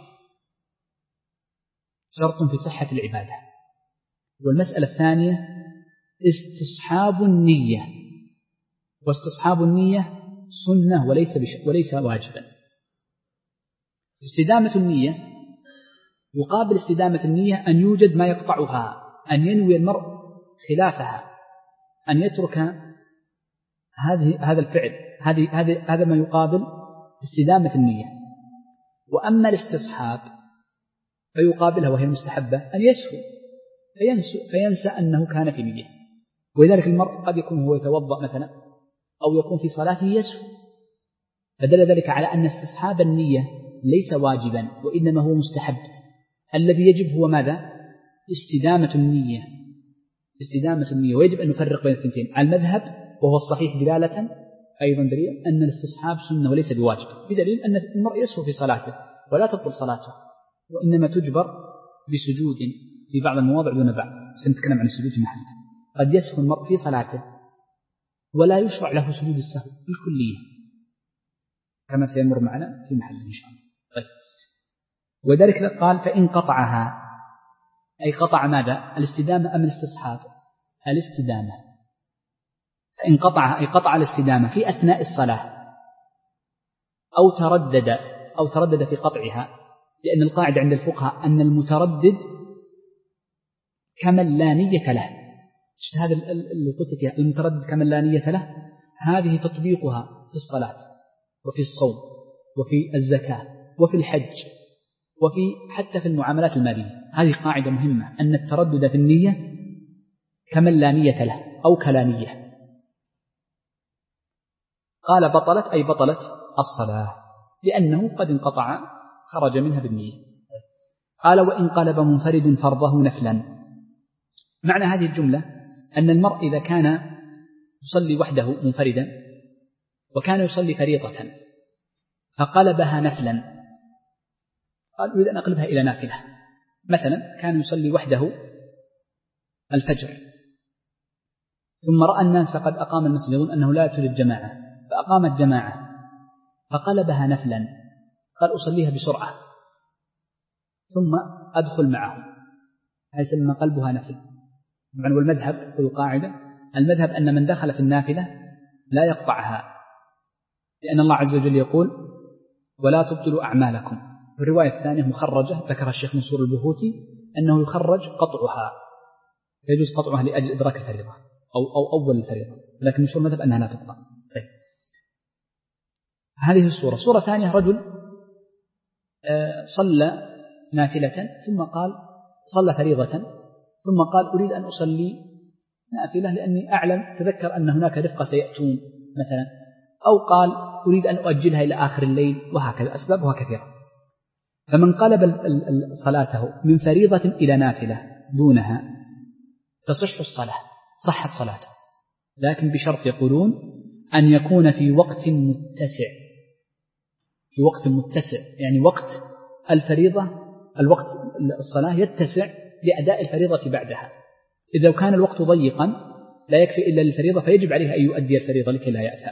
شرط في صحة العبادة. والمسألة الثانية استصحاب النية، واستصحاب النية سنة وليس بش... وليس واجبا. استدامة النية يقابل استدامة النية أن يوجد ما يقطعها، أن ينوي المرء خلافها، أن يترك هذه هذا الفعل، هذه هذا هذا ما يقابل استدامة النية. وأما الاستصحاب فيقابلها وهي المستحبة أن يسهو فينسى, فينسى أنه كان في نية. ولذلك المرء قد يكون هو يتوضأ مثلا أو يكون في صلاته يسهو، فدل ذلك على أن استصحاب النية ليس واجبا وإنما هو مستحب. الذي يجب هو ماذا؟ استدامة النية، استدامة النية. ويجب أن نفرق بين الثنتين على المذهب، وهو الصحيح دلالة أيضا دليل أن الاستصحاب سنة وليس بواجب، بدليل أن المرء يسهو في صلاته ولا تبطل صلاته، وإنما تجبر بسجود في بعض المواضع دون بعض. سنتكلم عن السجود في محله. قد يسهو المرء في صلاته ولا يشرع له سجود السهو بالكلية كما سيمر معنا في محله إن شاء الله. طيب. وذلك قال: فإن قطعها أي قطع ماذا؟ الاستدامة أم الاستصحاب؟ الاستدامة. فإن قطعها أي قطع الاستدامة في أثناء الصلاة أو تردد أو تردد في قطعها، لأن القاعدة عند الفقهاء أن المتردد كمن لا نية له. هذا اللي قلت لك، المتردد كمن لا نية له، هذه تطبيقها في الصلاة وفي الصوم وفي الزكاة وفي الحج وفي حتى في المعاملات المالية. هذه قاعدة مهمة، أن التردد في النية كمن لا نية له أو كلا نية. قال: بطلت أي بطلت الصلاة، لأنه قد انقطع، خرج منها بالنية. قال: وإن قلب منفرد فرضه نفلا. معنى هذه الجملة أن المرء إذا كان يصلي وحده منفردا وكان يصلي فريضة فقلبها نفلا، قال: أريد أن أقلبها إلى نافلة. مثلا كان يصلي وحده الفجر ثم رأى الناس قد أقام المسجد يظن أنه لا توجد جماعة فأقام الجماعة فقلبها نفلا، قال أصليها بسرعة ثم أدخل معهم، هذا يسمى قلبها نفل. طبعا والمذهب خذوا قاعدة، المذهب أن من دخل في النافلة لا يقطعها، لأن الله عز وجل يقول ولا تبطلوا أعمالكم. والرواية الثانية مخرجة ذكرها الشيخ منصور البهوتي أنه يخرج قطعها، فيجوز قطعها لأجل إدراك الفريضة أو, أو أول الفريضة، لكن مشهور المذهب أنها لا تقطع. طيب. هذه الصورة. صورة ثانية رجل صلى نافلة ثم قال صلى فريضة ثم قال أريد أن أصلي نافلة لأني أعلم تذكر أن هناك رفقة سيأتون مثلا، أو قال أريد أن أؤجلها إلى آخر الليل، وهكذا أسبابها كثيرة. فمن قلب صلاته من فريضة إلى نافلة دونها تصح الصلاة، صحت صلاته، لكن بشرط يقولون أن يكون في وقت متسع، في وقت متسع يعني وقت الفريضة، الوقت الصلاة يتسع لأداء الفريضة بعدها. إذا كان الوقت ضيقا لا يكفي إلا للفريضة فيجب عليه أن يؤدي الفريضة لكي لا يأثم.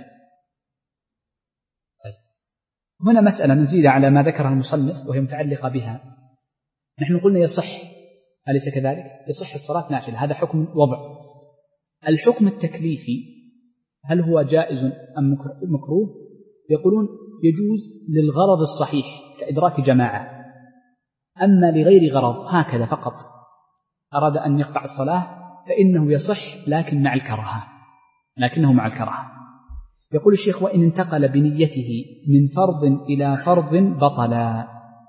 هنا مسألة نزيد على ما ذكرها المصنف وهي متعلقة بها. نحن قلنا يصح، أليس كذلك؟ يصح الصلاة نافلة، هذا حكم وضع. الحكم التكليفي هل هو جائز أم مكروه؟ يقولون يجوز للغرض الصحيح كإدراك جماعة، أما لغير غرض هكذا فقط أراد أن يقطع الصلاة فإنه يصح لكن مع الكراهة، لكنه مع الكراهة. يقول الشيخ وإن انتقل بنيته من فرض إلى فرض بطلا.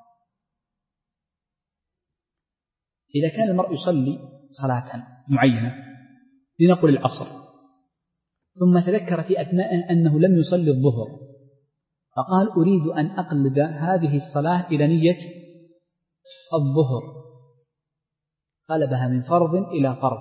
إذا كان المرء يصلي صلاة معينة لنقل العصر ثم تذكر في أثناء أنه لم يصلي الظهر فقال أريد أن أقلب هذه الصلاة إلى نية الظهر، قلبها من فرض إلى فرض،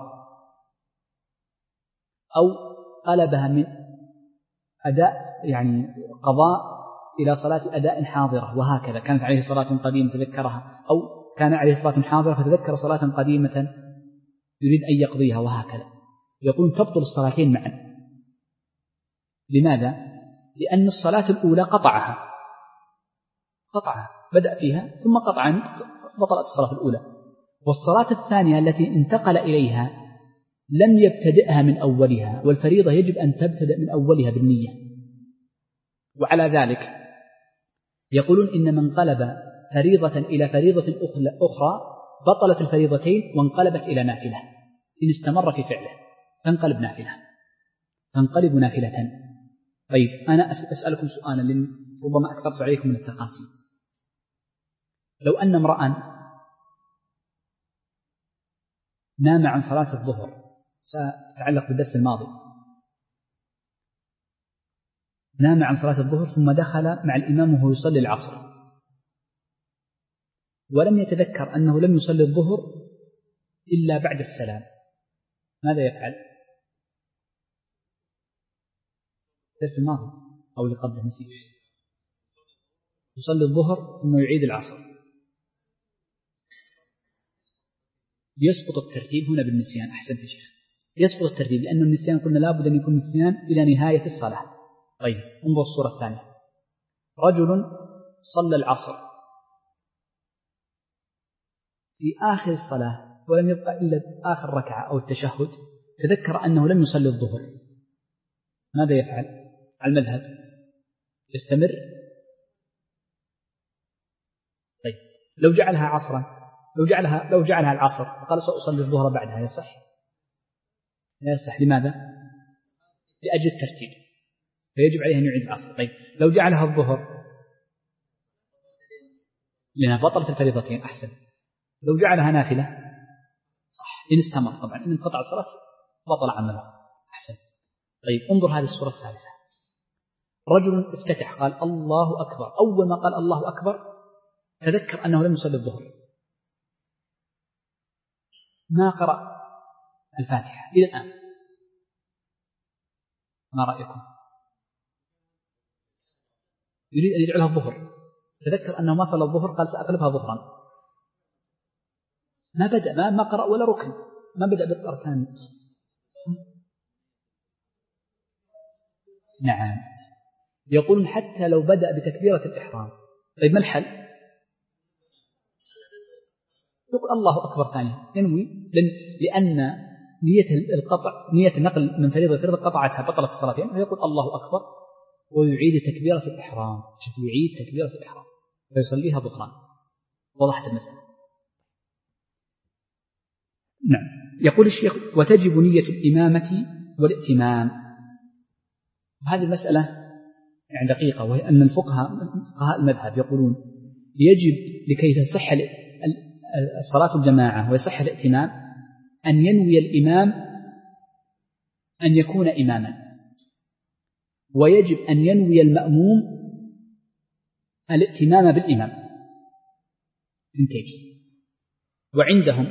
أو قلبها من أداء يعني قضاء إلى صلاة أداء حاضرة، وهكذا كانت عليه صلاة قديمة تذكرها، أو كان عليه صلاة حاضرة فتذكر صلاة قديمة يريد أن يقضيها، وهكذا. يقول تبطل الصلاتين معا. لماذا؟ لأن الصلاة الأولى قطعها قطعها بدأ فيها ثم قطعا بطلت الصلاة الأولى، والصلاة الثانية التي انتقل إليها لم يبتدئها من أولها، والفريضة يجب أن تبتدأ من أولها بالنية. وعلى ذلك يقولون إن من قلب فريضة إلى فريضة أخرى بطلت الفريضتين وانقلبت إلى نافلة، إن استمر في فعله تنقلب نافلة، تنقلب نافلة. طيب أنا أسألكم سؤالا لأن ربما أكثرت عليكم من التقاسيم. لو أن امرأ نام عن صلاة الظهر، ستتعلق بالدرس الماضي، نام عن صلاة الظهر ثم دخل مع الإمام وهو يصلي العصر ولم يتذكر أنه لم يصلي الظهر إلا بعد السلام، ماذا يفعل؟ الدرس الماضي أو اللي قبله نسيت، يصلي الظهر ثم يعيد العصر. يسقط الترتيب هنا بالنسيان. أحسنت يا شيخ، يسقط الترتيب لأن النسيان قلنا لابد أن يكون نسيان إلى نهاية الصلاة. طيب انظر الصورة الثانية، رجل صلى العصر في آخر الصلاة ولم يبقى إلا آخر ركعة أو التشهد، تذكر أنه لم يصلي الظهر، ماذا يفعل؟ على المذهب يستمر. طيب لو جعلها عصرا، لو جعلها لو جعلها العصر وقال سأصلي الظهر بعدها يصح؟ لا يصح. لماذا؟ لأجل الترتيب فيجب عليه أن يعيد العصر. طيب لو جعلها الظهر لأنها بطلت الفريضتين. أحسن. لو جعلها نافلة صح إن استمر، طبعا إن انقطع الصلاة بطل عمله. أحسن. طيب انظر هذه الصورة الثالثة، رجل افتتح قال الله أكبر، أول ما قال الله أكبر تذكر أنه لم يصلي الظهر، ما قرأ الفاتحة إلى الآن، ما رأيكم؟ يريد أن يجعلها الظهر، تذكر أنه ما صلى الظهر قال سأقلبها ظهرا، ما بدأ ما, ما قرأ ولا ركن، ما بدأ بالأركان. نعم. يقولون حتى لو بدأ بتكبيرة الإحرام. طيب ما الحل؟ يقول الله أكبر ثانية ينوي، لأن نية القطع نية النقل من فريضة فريضة قطعتها بطلت الصلاتين، ويقول الله أكبر ويعيد تكبيرة الإحرام. شوف، يعيد تكبيرة الإحرام فيصليها ظهران. وضحت المسألة. نعم. يقول الشيخ: وتجب نية الإمامة والائتمام. هذه المسألة يعني دقيقة، وهي أن الفقهاء فقهاء المذهب يقولون يجب لكي تصح صلاة الجماعة ويصح الائتمام أن ينوي الإمام أن يكون إماما، ويجب أن ينوي المأموم الائتمام بالإمام. انتهي. وعندهم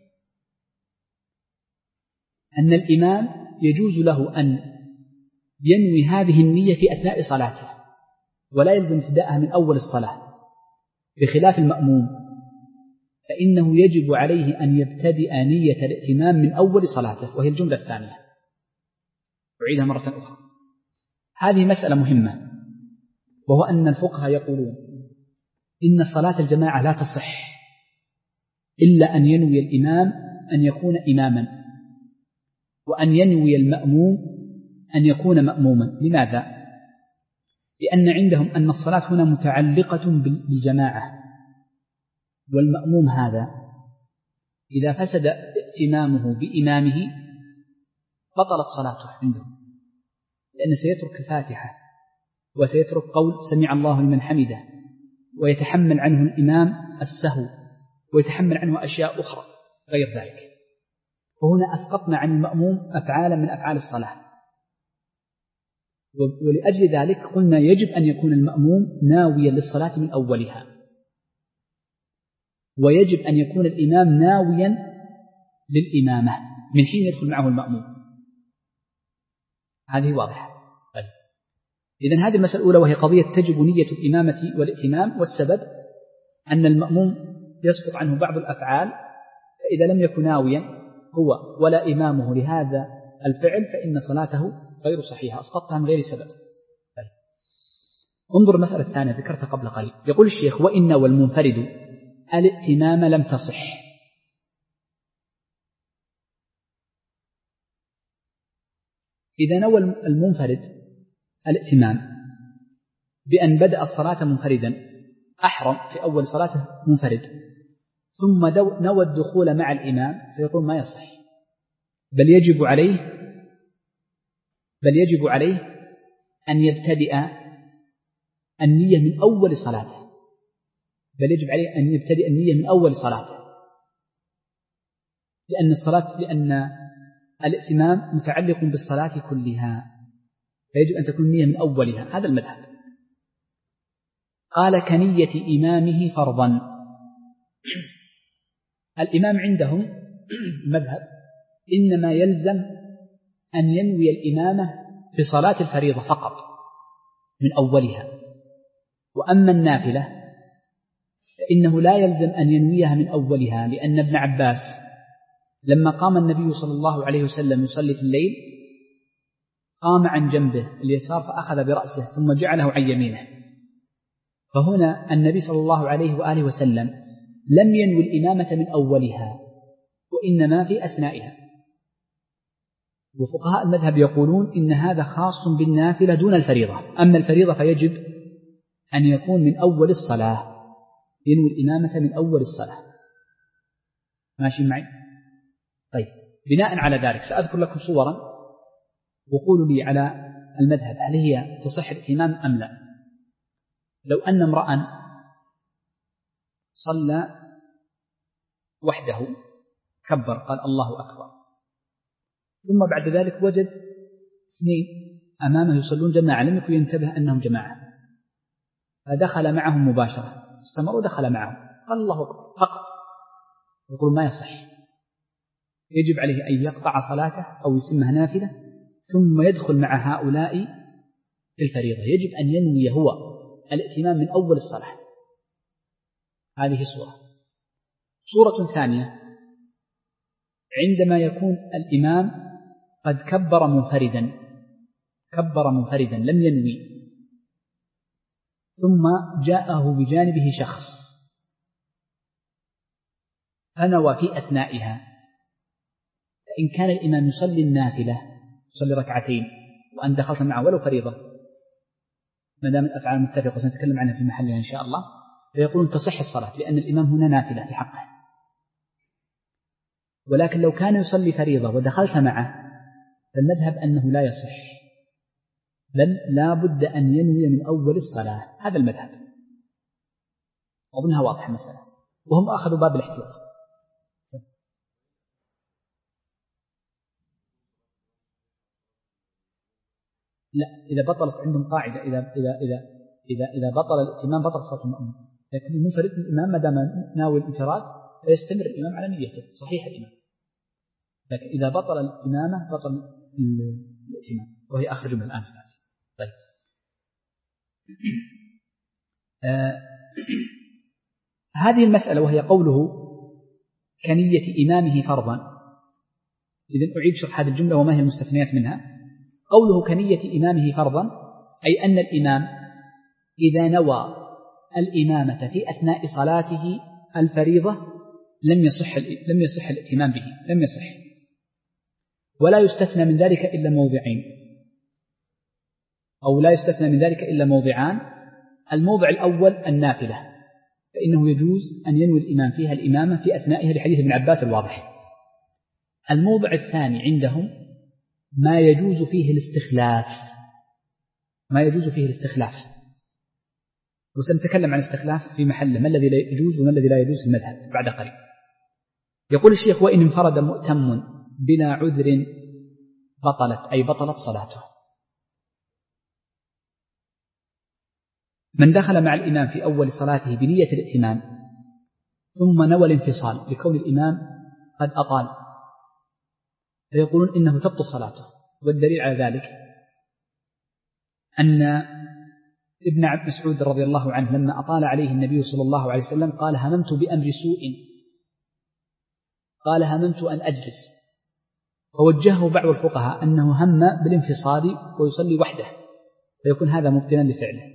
أن الإمام يجوز له أن ينوي هذه النية في أثناء صلاته ولا يلزم ابتداءها من أول الصلاة، بخلاف المأموم فإنه يجب عليه أن يبتدئ نية الائتمام من أول صلاته، وهي الجملة الثانية. أعيدها مرة أخرى. هذه مسألة مهمة، وهو أن الفقهاء يقولون إن صلاة الجماعة لا تصح إلا أن ينوي الإمام أن يكون إماما، وأن ينوي المأموم أن يكون مأموما. لماذا؟ لأن عندهم أن الصلاة هنا متعلقة بالجماعة، والمأموم هذا إذا فسد ائتمامه بإمامه بطلت صلاته عندهم، لأنه سيترك الفاتحة وسيترك قول سمع الله لمن حمده، ويتحمل عنه الإمام السهو، ويتحمل عنه أشياء أخرى غير ذلك. فهنا أسقطنا عن المأموم أفعالا من أفعال الصلاة، ولأجل ذلك قلنا يجب أن يكون المأموم ناويا للصلاة من أولها، ويجب أن يكون الإمام ناويا للإمامة من حين يدخل معه المأموم. هذه واضحة. طيب. إذن هذه المسألة الأولى، وهي قضية تجب نية الإمامة والائتمام، والسبب أن المأموم يسقط عنه بعض الأفعال، فإذا لم يكن ناويا هو ولا إمامه لهذا الفعل فإن صلاته غير صحيحة، أسقطها من غير سبب. طيب. انظر المسألة الثانية ذكرتها قبل قليل. يقول الشيخ: وإن والمنفرد الائتمام لم تصح. إذا نوى المنفرد الائتمام بأن بدأ الصلاة منفردا، أحرم في أول صلاته منفرد، ثم نوى الدخول مع الإمام، فيقول ما يصح، بل يجب عليه بل يجب عليه أن يبتدئ النية من أول صلاته بل يجب عليه أن يبتدئ النية من أول صلاته لأن الصلاة لأن الائتمام متعلق بالصلاة كلها، فيجب أن تكون النية من أولها. هذا المذهب. قال: كنية إمامه فرضا. الإمام عندهم مذهب إنما يلزم أن ينوي الإمامة في صلاة الفريضة فقط من أولها، وأما النافلة فإنه لا يلزم أن ينويها من أولها، لأن ابن عباس لما قام النبي صلى الله عليه وسلم يصلي في الليل قام عن جنبه اليسار فأخذ برأسه ثم جعله عن يمينه، فهنا النبي صلى الله عليه وآله وسلم لم ينوي الإمامة من أولها وإنما في أثنائها. وفقهاء المذهب يقولون إن هذا خاص بالنافلة دون الفريضة، أما الفريضة فيجب أن يكون من أول الصلاة، ينوي الإمامة من أول الصلاة. ماشي معي؟ طيب، بناء على ذلك سأذكر لكم صورا وقولوا لي على المذهب هل هي تصح الائتمام أم لا. لو أن امرأ صلى وحده كبر قال الله أكبر، ثم بعد ذلك وجد اثنين أمامه يصلون جماعة لم يكن ينتبه أنهم جماعة، فدخل معهم مباشرة، استمر ودخل معهم قال الله أكبر فقط، يقول ما يصح، يجب عليه أن يقطع صلاته أو يتمها نافلة ثم يدخل مع هؤلاء في الفريضة. يجب أن ينوي هو الائتمام من أول الصلاة. هذه صورة. صورة ثانية عندما يكون الإمام قد كبر منفردا كبر منفردا لم ينوي ثم جاءه بجانبه شخص فنوى في أثنائها، فإن كان الإمام يصلي النافلة يصلي ركعتين وأن دخلت معه ولو فريضة ما دام الأفعال متفقة وسنتكلم عنها في محلها إن شاء الله، فيقولون تصح الصلاة لأن الإمام هنا نافلة في حقه. ولكن لو كان يصلي فريضة ودخلت معه فالمذهب أنه لا يصح، بل لا بد أن ينوي من أول الصلاة. هذا المذهب أظنها واضحة مسألة، وهم أخذوا باب الاحتياط. لا، إذا بطلت عندهم قاعدة إذا إذا إذا إذا إذا بطل الإمام بطل صلاة المأموم، لكن المنفرد الإمام ما دام ناوي الانفراد فيستمر الإمام على نيته صحيح الإمام، لكن إذا بطل الإمامة بطل الإتمام، وهي آخر جملة الآن ستأتي. طيب آه هذه المسألة وهي قوله كنية إمامه فرضا. إذن أعيد شرح هذه الجملة وما هي المستثنيات منها. قوله كنية إمامه فرضا أي أن الإمام إذا نوى الإمامة في أثناء صلاته الفريضة لم يصح لم يصح الائتمام به، لم يصح. ولا يستثنى من ذلك إلا موضعين، أو لا يستثنى من ذلك إلا موضعان. الموضع الأول النافلة، فإنه يجوز أن ينوي الإمام فيها الإمامة في أثنائها لحديث ابن عباس الواضح. الموضع الثاني عندهم ما يجوز فيه الاستخلاف، ما يجوز فيه الاستخلاف، وسنتكلم عن الاستخلاف في محله، ما الذي لا يجوز وما الذي لا يجوز في المذهب بعد قليل. يقول الشيخ وإن انفرد مؤتم بلا عذر بطلت، أي بطلت صلاته. من دخل مع الإمام في أول صلاته بنية الائتمام ثم نوى الانفصال لكون الإمام قد أطال، فيقولون إنه تبطل صلاته. والدليل على ذلك أن ابن عبد مسعود رضي الله عنه لما أطال عليه النبي صلى الله عليه وسلم قال هممت بأمر سوء، قال هممت أن أجلس، فوجهه بعض الفقهاء أنه هم بالانفصال ويصلي وحده، فيكون هذا مبطلا لفعله.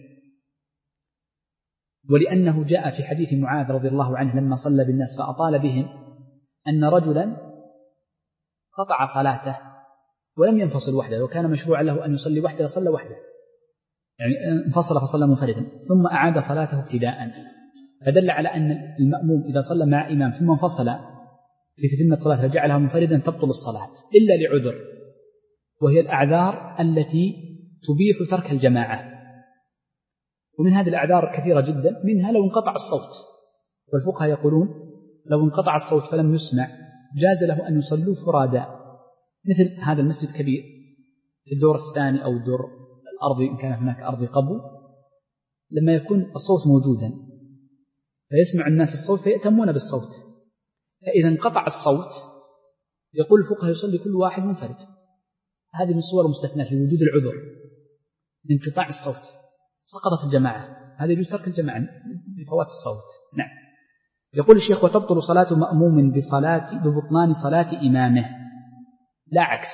ولأنه جاء في حديث معاذ رضي الله عنه لما صلى بالناس فأطال بهم أن رجلا قطع صلاته ولم ينفصل وحده، لو كان مشروعا له أن يصلي وحده صلى وحده، يعني انفصل فصلى منفردا ثم أعاد صلاته ابتداء، فدل على أن المأموم إذا صلى مع إمام ثم انفصل في تتمة صلاته وجعلها منفردا تبطل الصلاة إلا لعذر، وهي الأعذار التي تبيح ترك الجماعة. ومن هذه الأعذار كثيرة جدا، منها لو انقطع الصوت، والفقهاء يقولون لو انقطع الصوت فلم يسمع جاز له أن يصلوا فرادا، مثل هذا المسجد كبير في الدور الثاني أو الدور الأرضي إن كان هناك أرضي قبو، لما يكون الصوت موجودا فيسمع الناس الصوت فيأتمون بالصوت، فإذا انقطع الصوت يقول الفقهاء يصلي كل واحد منفرد. هذه من صور المستثنات لوجود العذر من انقطاع الصوت، سقطت الجماعة، هذا يجوز ترك الجماعة بفوات الصوت. نعم. يقول الشيخ وتبطل صلاة مأموم بصلاة ببطلان صلاة إمامه، لا عكس.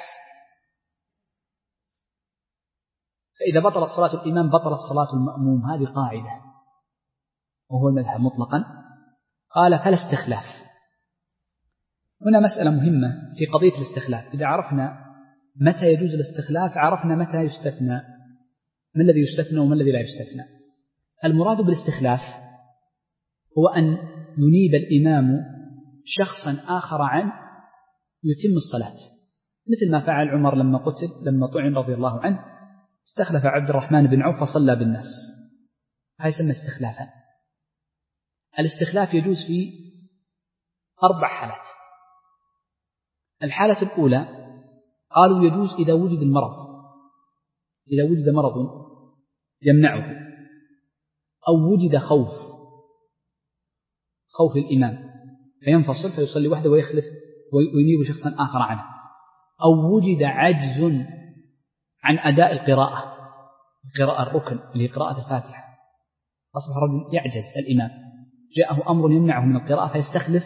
فإذا بطلت صلاة الإمام بطلت صلاة المأموم، هذه قاعدة وهو المذهب مطلقا. قال فلا استخلاف. هنا مسألة مهمة في قضية الاستخلاف، إذا عرفنا متى يجوز الاستخلاف عرفنا متى يستثنى، ما الذي يستثنى وما الذي لا يستثنى. المراد بالاستخلاف هو أن ينيب الإمام شخصا آخر عن يتم الصلاة، مثل ما فعل عمر لما قتل لما طعن رضي الله عنه استخلف عبد الرحمن بن عوف فصلى بالناس، هذا يسمى استخلافا. الاستخلاف يجوز في أربع حالات. الحالة الأولى قالوا يجوز إذا وجد المرض، إذا وجد مرض يمنعه، أو وجد خوف خوف الإمام فينفصل فيصلي وحده ويخلف وينيب شخصا آخر عنه، أو وجد عجز عن أداء القراءة، القراءة الركن اللي هي قراءة الفاتحة، أصبح رجل يعجز الإمام، جاءه أمر يمنعه من القراءة فيستخلف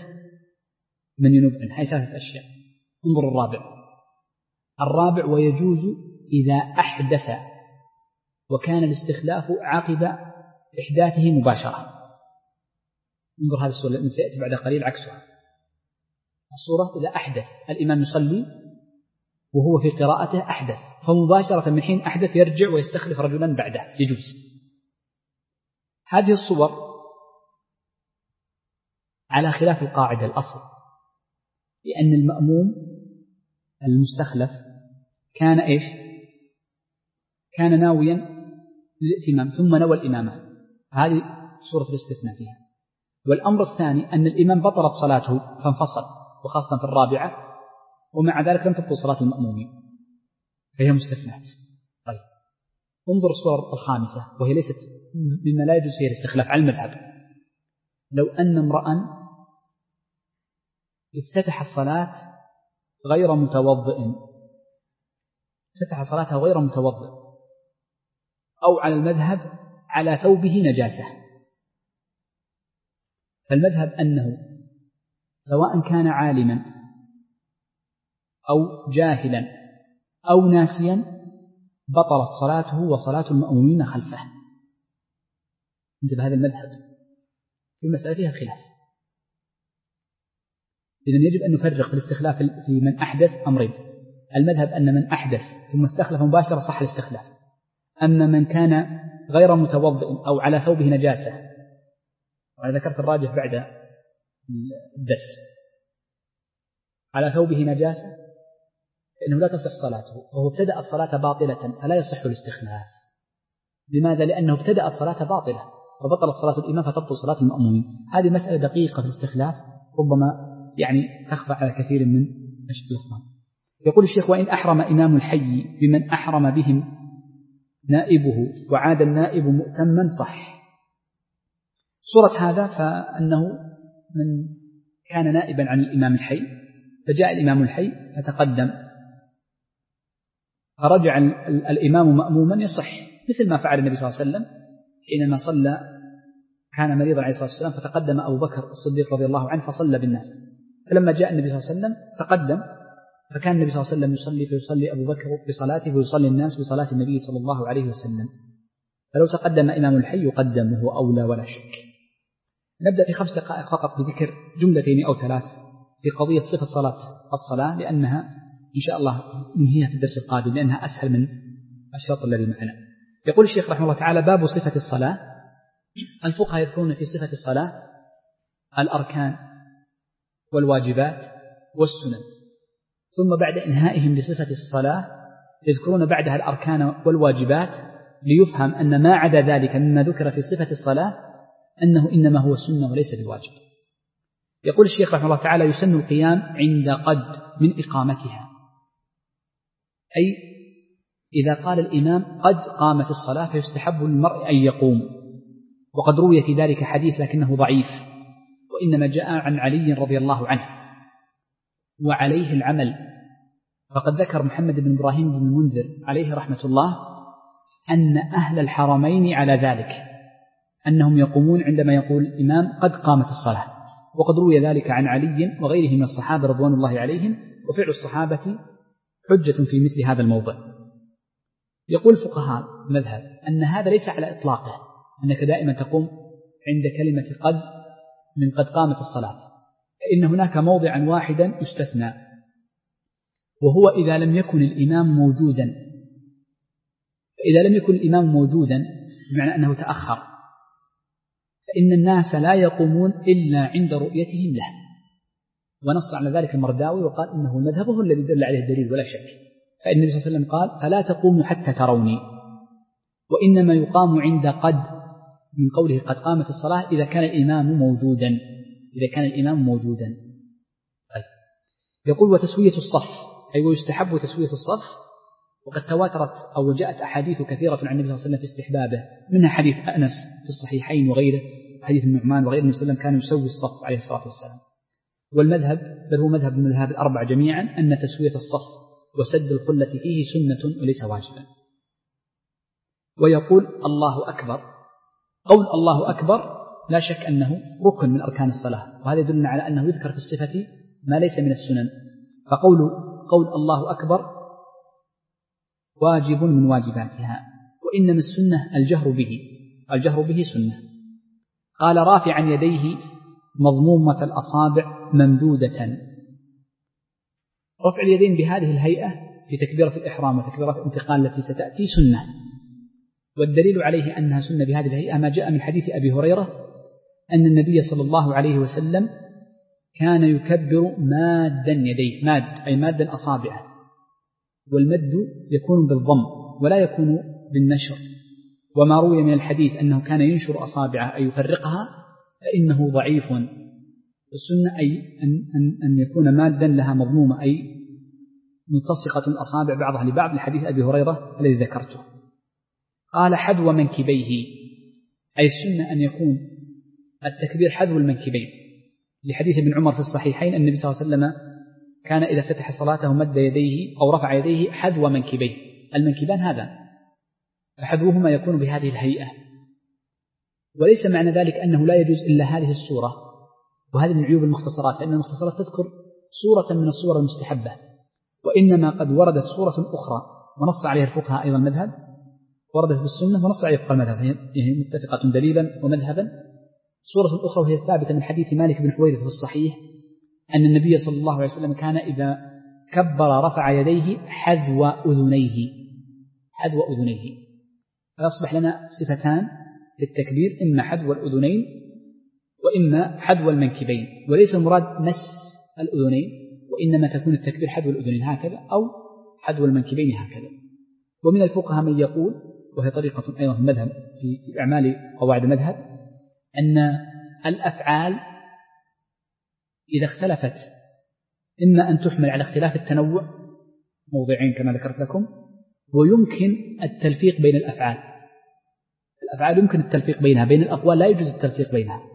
من ينوب عنه. هذه ثلاثة أشياء. انظر الرابع. الرابع ويجوز إذا أحدث وكان الاستخلاف عقب إحداثه مباشرة. انظر هذه الصورة التي سيأتي بعد قليل عكسها. الصورة إذا أحدث الإمام يصلي وهو في قراءته أحدث، فمباشرة من حين أحدث يرجع ويستخلف رجلا بعده، يجوز. هذه الصور على خلاف القاعدة الأصل، لأن المأموم المستخلف كان إيش؟ كان ناويا للائتمام ثم نوى الإمامة، هذه صورة الاستثناء فيها. والأمر الثاني أن الإمام بطلت صلاته فانفصل، وخاصة في الرابعة، ومع ذلك لم تبطل صلاة المأمومين، فهي مستثنات. طيب انظر الصورة الخامسة، وهي ليست مما لا يجوز فيها الاستخلاف على المذهب. لو أن امرأ افتتح الصلاة غير متوضئ، افتتح صلاته غير متوضئ، أو على المذهب على ثوبه نجاسة، فالمذهب أنه سواء كان عالما أو جاهلا أو ناسيا بطلت صلاته وصلاة المأمومين خلفه. انتبه، هذا المذهب في المسألة فيها خلاف. إذن يجب أن نفرق في الاستخلاف في من أحدث أمرين. المذهب أن من أحدث ثم استخلف مباشرة صح الاستخلاف، أما من كان غير متوضئ أو على ثوبه نجاسة، وأنا ذكرت الراجح بعد الدرس، على ثوبه نجاسة فإنه لا تصح صلاته، فهو ابتدأ الصلاة باطلة فلا يصح الاستخلاف. لماذا؟ لأنه ابتدأ الصلاة باطلة وبطلت صلاة الإمام فتبطل صلاة المأمومين. هذه مسألة دقيقة في الاستخلاف، ربما يعني تخفى على كثير من الإخوان. يقول الشيخ: وإن أحرم إمام الحي بمن أحرم بهم نائبه وعاد النائب مؤتما صح. صورة هذا فأنه من كان نائبا عن الإمام الحي، فجاء الإمام الحي فتقدم، فرجع الإمام مأموما يصح، مثل ما فعل النبي صلى الله عليه وسلم حينما صلى، كان مريضا عليه الصلاة والسلام فتقدم أبو بكر الصديق رضي الله عنه فصلى بالناس، فلما جاء النبي صلى الله عليه وسلم تقدم، فكان النبي صلى الله عليه وسلم يصلي فيصلي أبو بكر بصلاته ويصلي الناس بصلاة النبي صلى الله عليه وسلم، فلو تقدم إمام الحي يقدم وهو أولى ولا شك. نبدأ في خمس دقائق فقط بذكر جملتين أو ثلاث في قضية صفة صلاة الصلاة، لأنها إن شاء الله ننهيها في الدرس القادم لأنها أسهل من الشرط الذي معنا. يقول الشيخ رحمه الله تعالى: باب صفة الصلاة. الفقهاء يذكرون في صفة الصلاة الأركان والواجبات والسنن، ثم بعد إنهائهم لصفة الصلاة يذكرون بعدها الأركان والواجبات، ليفهم أن ما عدا ذلك مما ذكر في صفة الصلاة أنه إنما هو سنة وليس بواجب. يقول الشيخ رحمه الله تعالى: يسن القيام عند قد من إقامتها، أي إذا قال الإمام قد قامت الصلاة فيستحب للمرء أن يقوم، وقد روي في ذلك حديث لكنه ضعيف، وإنما جاء عن علي رضي الله عنه وعليه العمل. فقد ذكر محمد بن إبراهيم بن المنذر عليه رحمة الله أن أهل الحرمين على ذلك، أنهم يقومون عندما يقول الإمام قد قامت الصلاة، وقد روي ذلك عن علي وغيره من الصحابة رضوان الله عليهم، وفعل الصحابة حجة في مثل هذا الموضع. يقول فقهاء المذهب أن هذا ليس على إطلاقه، أنك دائما تقوم عند كلمة قد من قد قامت الصلاة، فإن هناك موضعا واحدا يستثنى، وهو إذا لم يكن الإمام موجودا. فإذا لم يكن الإمام موجودا بمعنى أنه تأخر، فإن الناس لا يقومون إلا عند رؤيتهم له، ونص على ذلك المرداوي وقال إنه المذهب هو الذي دل عليه الدليل ولا شك. فإن النبي صلى الله عليه وسلم قال: فلا تقوموا حتى تروني، وإنما يقام عند قد من قوله قد قامت الصلاة إذا كان الإمام موجودا، إذا كان الإمام موجودا. طيب. يقول: وتسوية الصف، أي ويستحب تسوية الصف، وقد تواترت أو جاءت أحاديث كثيرة عن النبي صلى الله عليه وسلم في استحبابه، منها حديث أنس في الصحيحين وغيره، حديث النعمان وغيره، النبي صلى الله عليه وسلم كان يسوي الصف عليه الصلاة والسلام. والمذهب بل هو مذهب من المذاهب الأربعة جميعا أن تسوية الصف وسد الخلة فيه سنة وليس واجبا. ويقول: الله أكبر. قول الله أكبر لا شك أنه ركن من أركان الصلاة، وهذا يدلنا على أنه يذكر في الصفة ما ليس من السنن. فقول قول الله أكبر واجب من واجباتها، وإنما السنة الجهر به، الجهر به سنة. قال رافعا يديه مضمومة الأصابع ممدودة. رفع اليدين بهذه الهيئة في تكبيرة الإحرام وتكبيرة الانتقال التي ستأتي سنة، والدليل عليه أنها سنة بهذه الهيئة ما جاء من حديث أبي هريرة أن النبي صلى الله عليه وسلم كان يكبر مادا يديه، ماد أي مادا أصابعه، والمد يكون بالضم ولا يكون بالنشر. وما روي من الحديث أنه كان ينشر أصابعه أي يفرقها فإنه ضعيف. السنة أي أن, أن, أن يكون مادا لها مضمومة أي ملتصقة الأصابع بعضها لبعض، لحديث أبي هريرة الذي ذكرته. قال حذو منكبيه، أي السنة أن يكون التكبير حذو المنكبين، لحديث ابن عمر في الصحيحين النبي صلى الله عليه وسلم كان إذا فتح صلاته مد يديه أو رفع يديه حذو منكبيه، المنكبان هذا، فحذوهما يكون بهذه الهيئة. وليس معنى ذلك أنه لا يجوز إلا هذه الصورة، وهذه من عيوب المختصرات، فإن المختصرات تذكر صورة من الصور المستحبة، وإنما قد وردت صورة أخرى ونص عليها الفقهاء أيضا المذهب، وردت بالسنة ونص عليها الفقهاء المذهب، هي متفقة دليلا ومذهبا. صورة أخرى وهي ثابتة من حديث مالك بن حويرث في الصحيح أن النبي صلى الله عليه وسلم كان إذا كبر رفع يديه حذو أذنيه، حذو أذنيه. فيصبح لنا صفتان للتكبير، إما حذو الأذنين وإما حذو المنكبين، وليس المراد مس الأذنين، وإنما تكون التكبير حذو الأذنين هكذا أو حذو المنكبين هكذا. ومن الفقهاء من يقول، وهي طريقة أيضا مذهب في أعمال قواعد المذهب، أن الأفعال إذا اختلفت إما أن تحمل على اختلاف التنوع موضعين كما ذكرت لكم، ويمكن التلفيق بين الأفعال. الأفعال يمكن التلفيق بينها، بين الأقوال لا يجوز التلفيق بينها.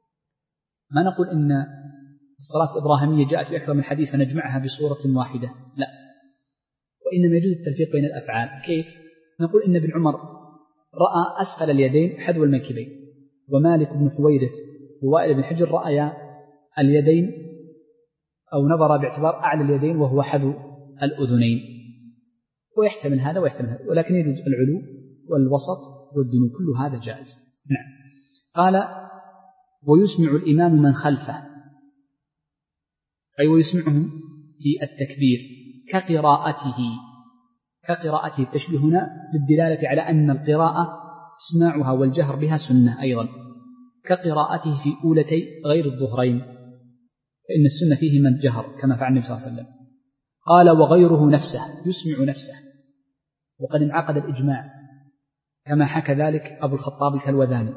ما نقول إن الصلاة الإبراهيمية جاءت في أكثر من حديث فنجمعها بصورة واحدة، لا، وإنما يجوز التلفيق بين الأفعال. كيف؟ نقول إن ابن عمر رأى أسفل اليدين حذو المنكبين، ومالك بن حويرث ووائل بن حجر رأيا اليدين أو نظر باعتبار أعلى اليدين وهو حذو الأذنين، ويحتمل هذا ويحتمل هذا، ولكن يجوز العلو والوسط والدنو، كل هذا جائز. نعم. قال ويسمع الإمام من خلفه، أي ويسمعهم في التكبير كقراءته، كقراءته. التشبيه هنا للدلالة على أن القراءة اسماعها والجهر بها سنة أيضا، كقراءته في أولتي غير الظهرين، فإن السنة فيه من جهر كما فعل النبي صلى الله عليه وسلم. قال وغيره نفسه، يسمع نفسه، وقد انعقد الإجماع كما حكى ذلك أبو الخطاب الكلوذاني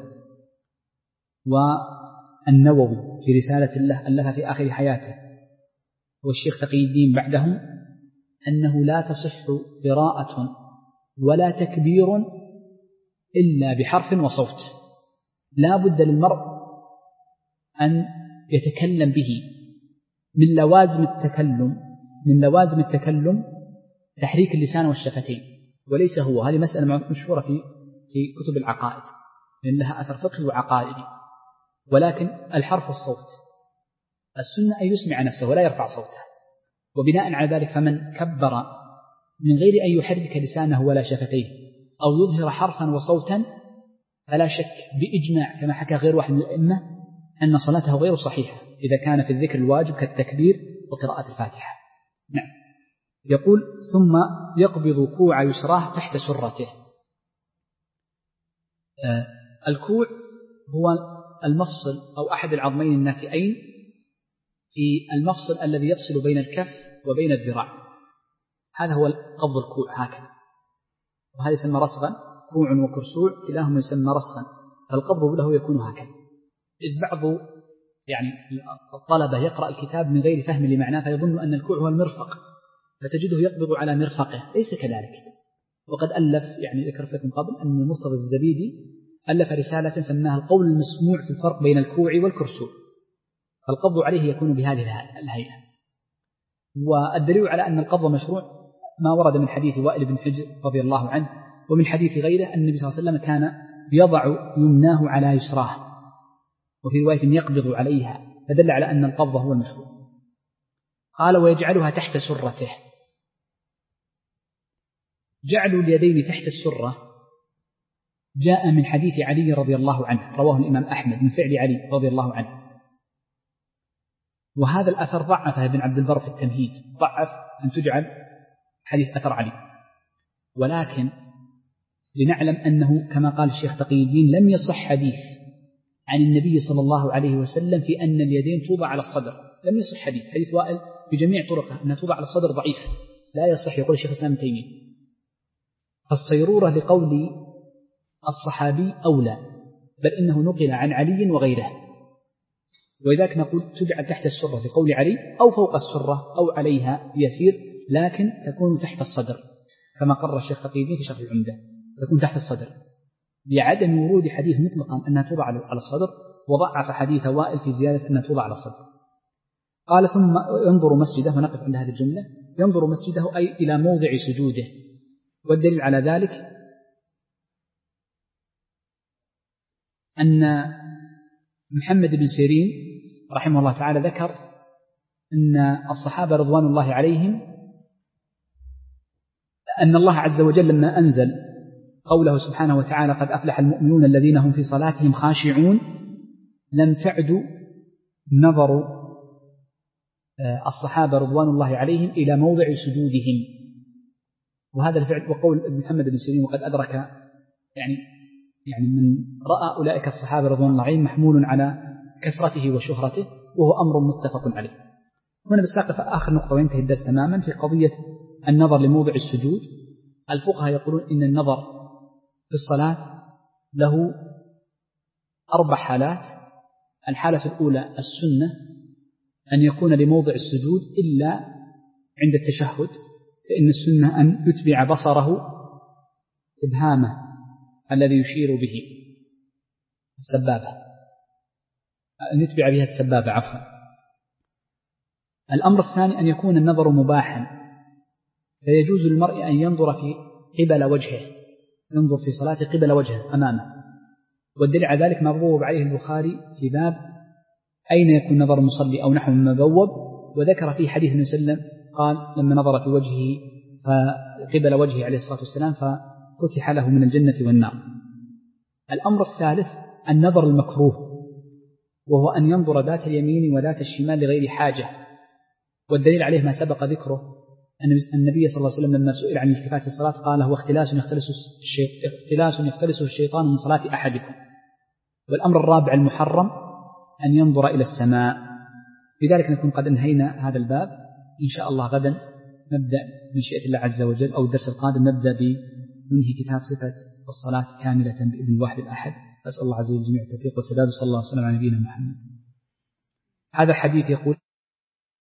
والنووي في رسالة الله ألفها في آخر حياته، والشيخ تقي الدين بعدهم، أنه لا تصح قراءة ولا تكبير إلا بحرف وصوت. لا بد للمرء أن يتكلم به. من لوازم التكلم من لوازم التكلم تحريك اللسان والشفتين، وليس هو، هذه مسألة مشهورة في في كتب العقائد لأن لها أثر فقهي وعقائدي، ولكن الحرف والصوت. السنة أن يسمع نفسه ولا يرفع صوته، وبناء على ذلك فمن كبر من غير أن يحرك لسانه ولا شفتيه أو يظهر حرفا وصوتا فلا شك بإجماع كما حكى غير واحد من الأئمة أن صلاته غير صحيحة إذا كان في الذكر الواجب كالتكبير وقراءة الفاتحة. نعم. يقول ثم يقبض كوع يسراه تحت سرته. آه الكوع هو المفصل أو أحد العظمين الناتئين في المفصل الذي يفصل بين الكف وبين الذراع، هذا هو قبض الكوع هكذا، وهذا يسمى رسغا. كوع وكرسوع كلاهما يسمى رسغا، فالقبض له يكون هكذا. إذ بعض يعني الطلبة يقرأ الكتاب من غير فهم لمعناه فيظن أن الكوع هو المرفق، فتجده يقبض على مرفقه، ليس كذلك. وقد ألف يعني ذكرت لكم قبل أن المرتضى الزبيدي ألف رسالة سماها القول المسموع في الفرق بين الكوع والكرسوع، فالقبض عليه يكون بهذه الهيئة. والدليل على أن القبض مشروع ما ورد من حديث وائل بن حجر رضي الله عنه ومن حديث غيره أن النبي صلى الله عليه وسلم كان يضع يمناه على يسراه، وفي رواية يقبض عليها، فدل على أن القبض هو المشروع. قال ويجعلها تحت سرته. جعل اليدين تحت السرة جاء من حديث علي رضي الله عنه، رواه الإمام أحمد من فعل علي رضي الله عنه، وهذا الأثر ضعفه ابن عبد البر في التمهيد، ضعف أن تجعل حديث أثر علي، ولكن لنعلم أنه كما قال الشيخ تقي الدين لم يصح حديث عن النبي صلى الله عليه وسلم في أن اليدين توضع على الصدر، لم يصح حديث حديث وائل بجميع طرقه أنها توضع على الصدر ضعيف لا يصح، يقول الشيخ الإسلام ابن تيمية. فالصيرورة لقول الصحابي أولى، بل إنه نقل عن علي وغيره، ولذلك نقول تجعل تحت السرة لقول علي أو فوق السرة أو عليها يسير، لكن تكون تحت الصدر كما قرر الشيخ تقي الدين في شرح العمدة، تكون تحت الصدر لعدم ورود حديث مطلقا أنها توضع على الصدر، وضعف حديث وائل في زيادة أنها توضع على الصدر. قال ثم ينظر مسجده، ونقف عند هذه الجملة، ينظر مسجده أي إلى موضع سجوده، والدليل على ذلك أن محمد بن سيرين رحمه الله تعالى ذكر أن الصحابة رضوان الله عليهم أن الله عز وجل لما أنزل قوله سبحانه وتعالى قد أفلح المؤمنون الذين هم في صلاتهم خاشعون، لم تعد نظر الصحابة رضوان الله عليهم إلى موضع سجودهم، وهذا الفعل وقول محمد بن سيرين وقد أدرك يعني يعني من رأى أولئك الصحابة رضوان الله عليهم محمول على كثرته وشهرته، وهو أمر متفق عليه. هنا بساقف آخر نقطة وينتهي الدرس تماما في قضية النظر لموضع السجود. الفقهاء يقولون إن النظر في الصلاة له أربع حالات. الحالة الأولى السنة أن يكون لموضع السجود إلا عند التشهد، فإن السنة أن يتبع بصره إبهامه الذي يشير به السبابة، أن يتبع بها السبابة عفوا. الأمر الثاني أن يكون النظر مباحا، فيجوز للمرء أن ينظر في قبل وجهه، ينظر في صلاته قبل وجهه أمامه، والدليل على ذلك ما بوب عليه البخاري في باب أين يكون نظر المصلي أو نحو مما بوب، وذكر فيه حديث النبي صلى الله عليه وسلم قال لما نظر في وجهه فقبل وجهه عليه الصلاة والسلام ففتح له من الجنة والنار. الأمر الثالث النظر المكروه، وهو أن ينظر ذات اليمين وذات الشمال لغير حاجة، والدليل عليه ما سبق ذكره أن النبي صلى الله عليه وسلم لما سئل عن التفات الصلاة قال هو اختلاس يختلسه اختلاس يختلسه الشيطان من صلاة أحدكم. والأمر الرابع المحرم أن ينظر إلى السماء. لذلك نكون قد انهينا هذا الباب، إن شاء الله غدا نبدأ بمشيئة الله عز وجل أو الدرس القادم نبدأ بننهي كتاب صفة الصلاة كاملة بإذن الواحد الأحد. أسأل الله عز وجل جميع التوفيق والسداد، صلى الله وسلم على نبينا محمد. هذا حديث يقول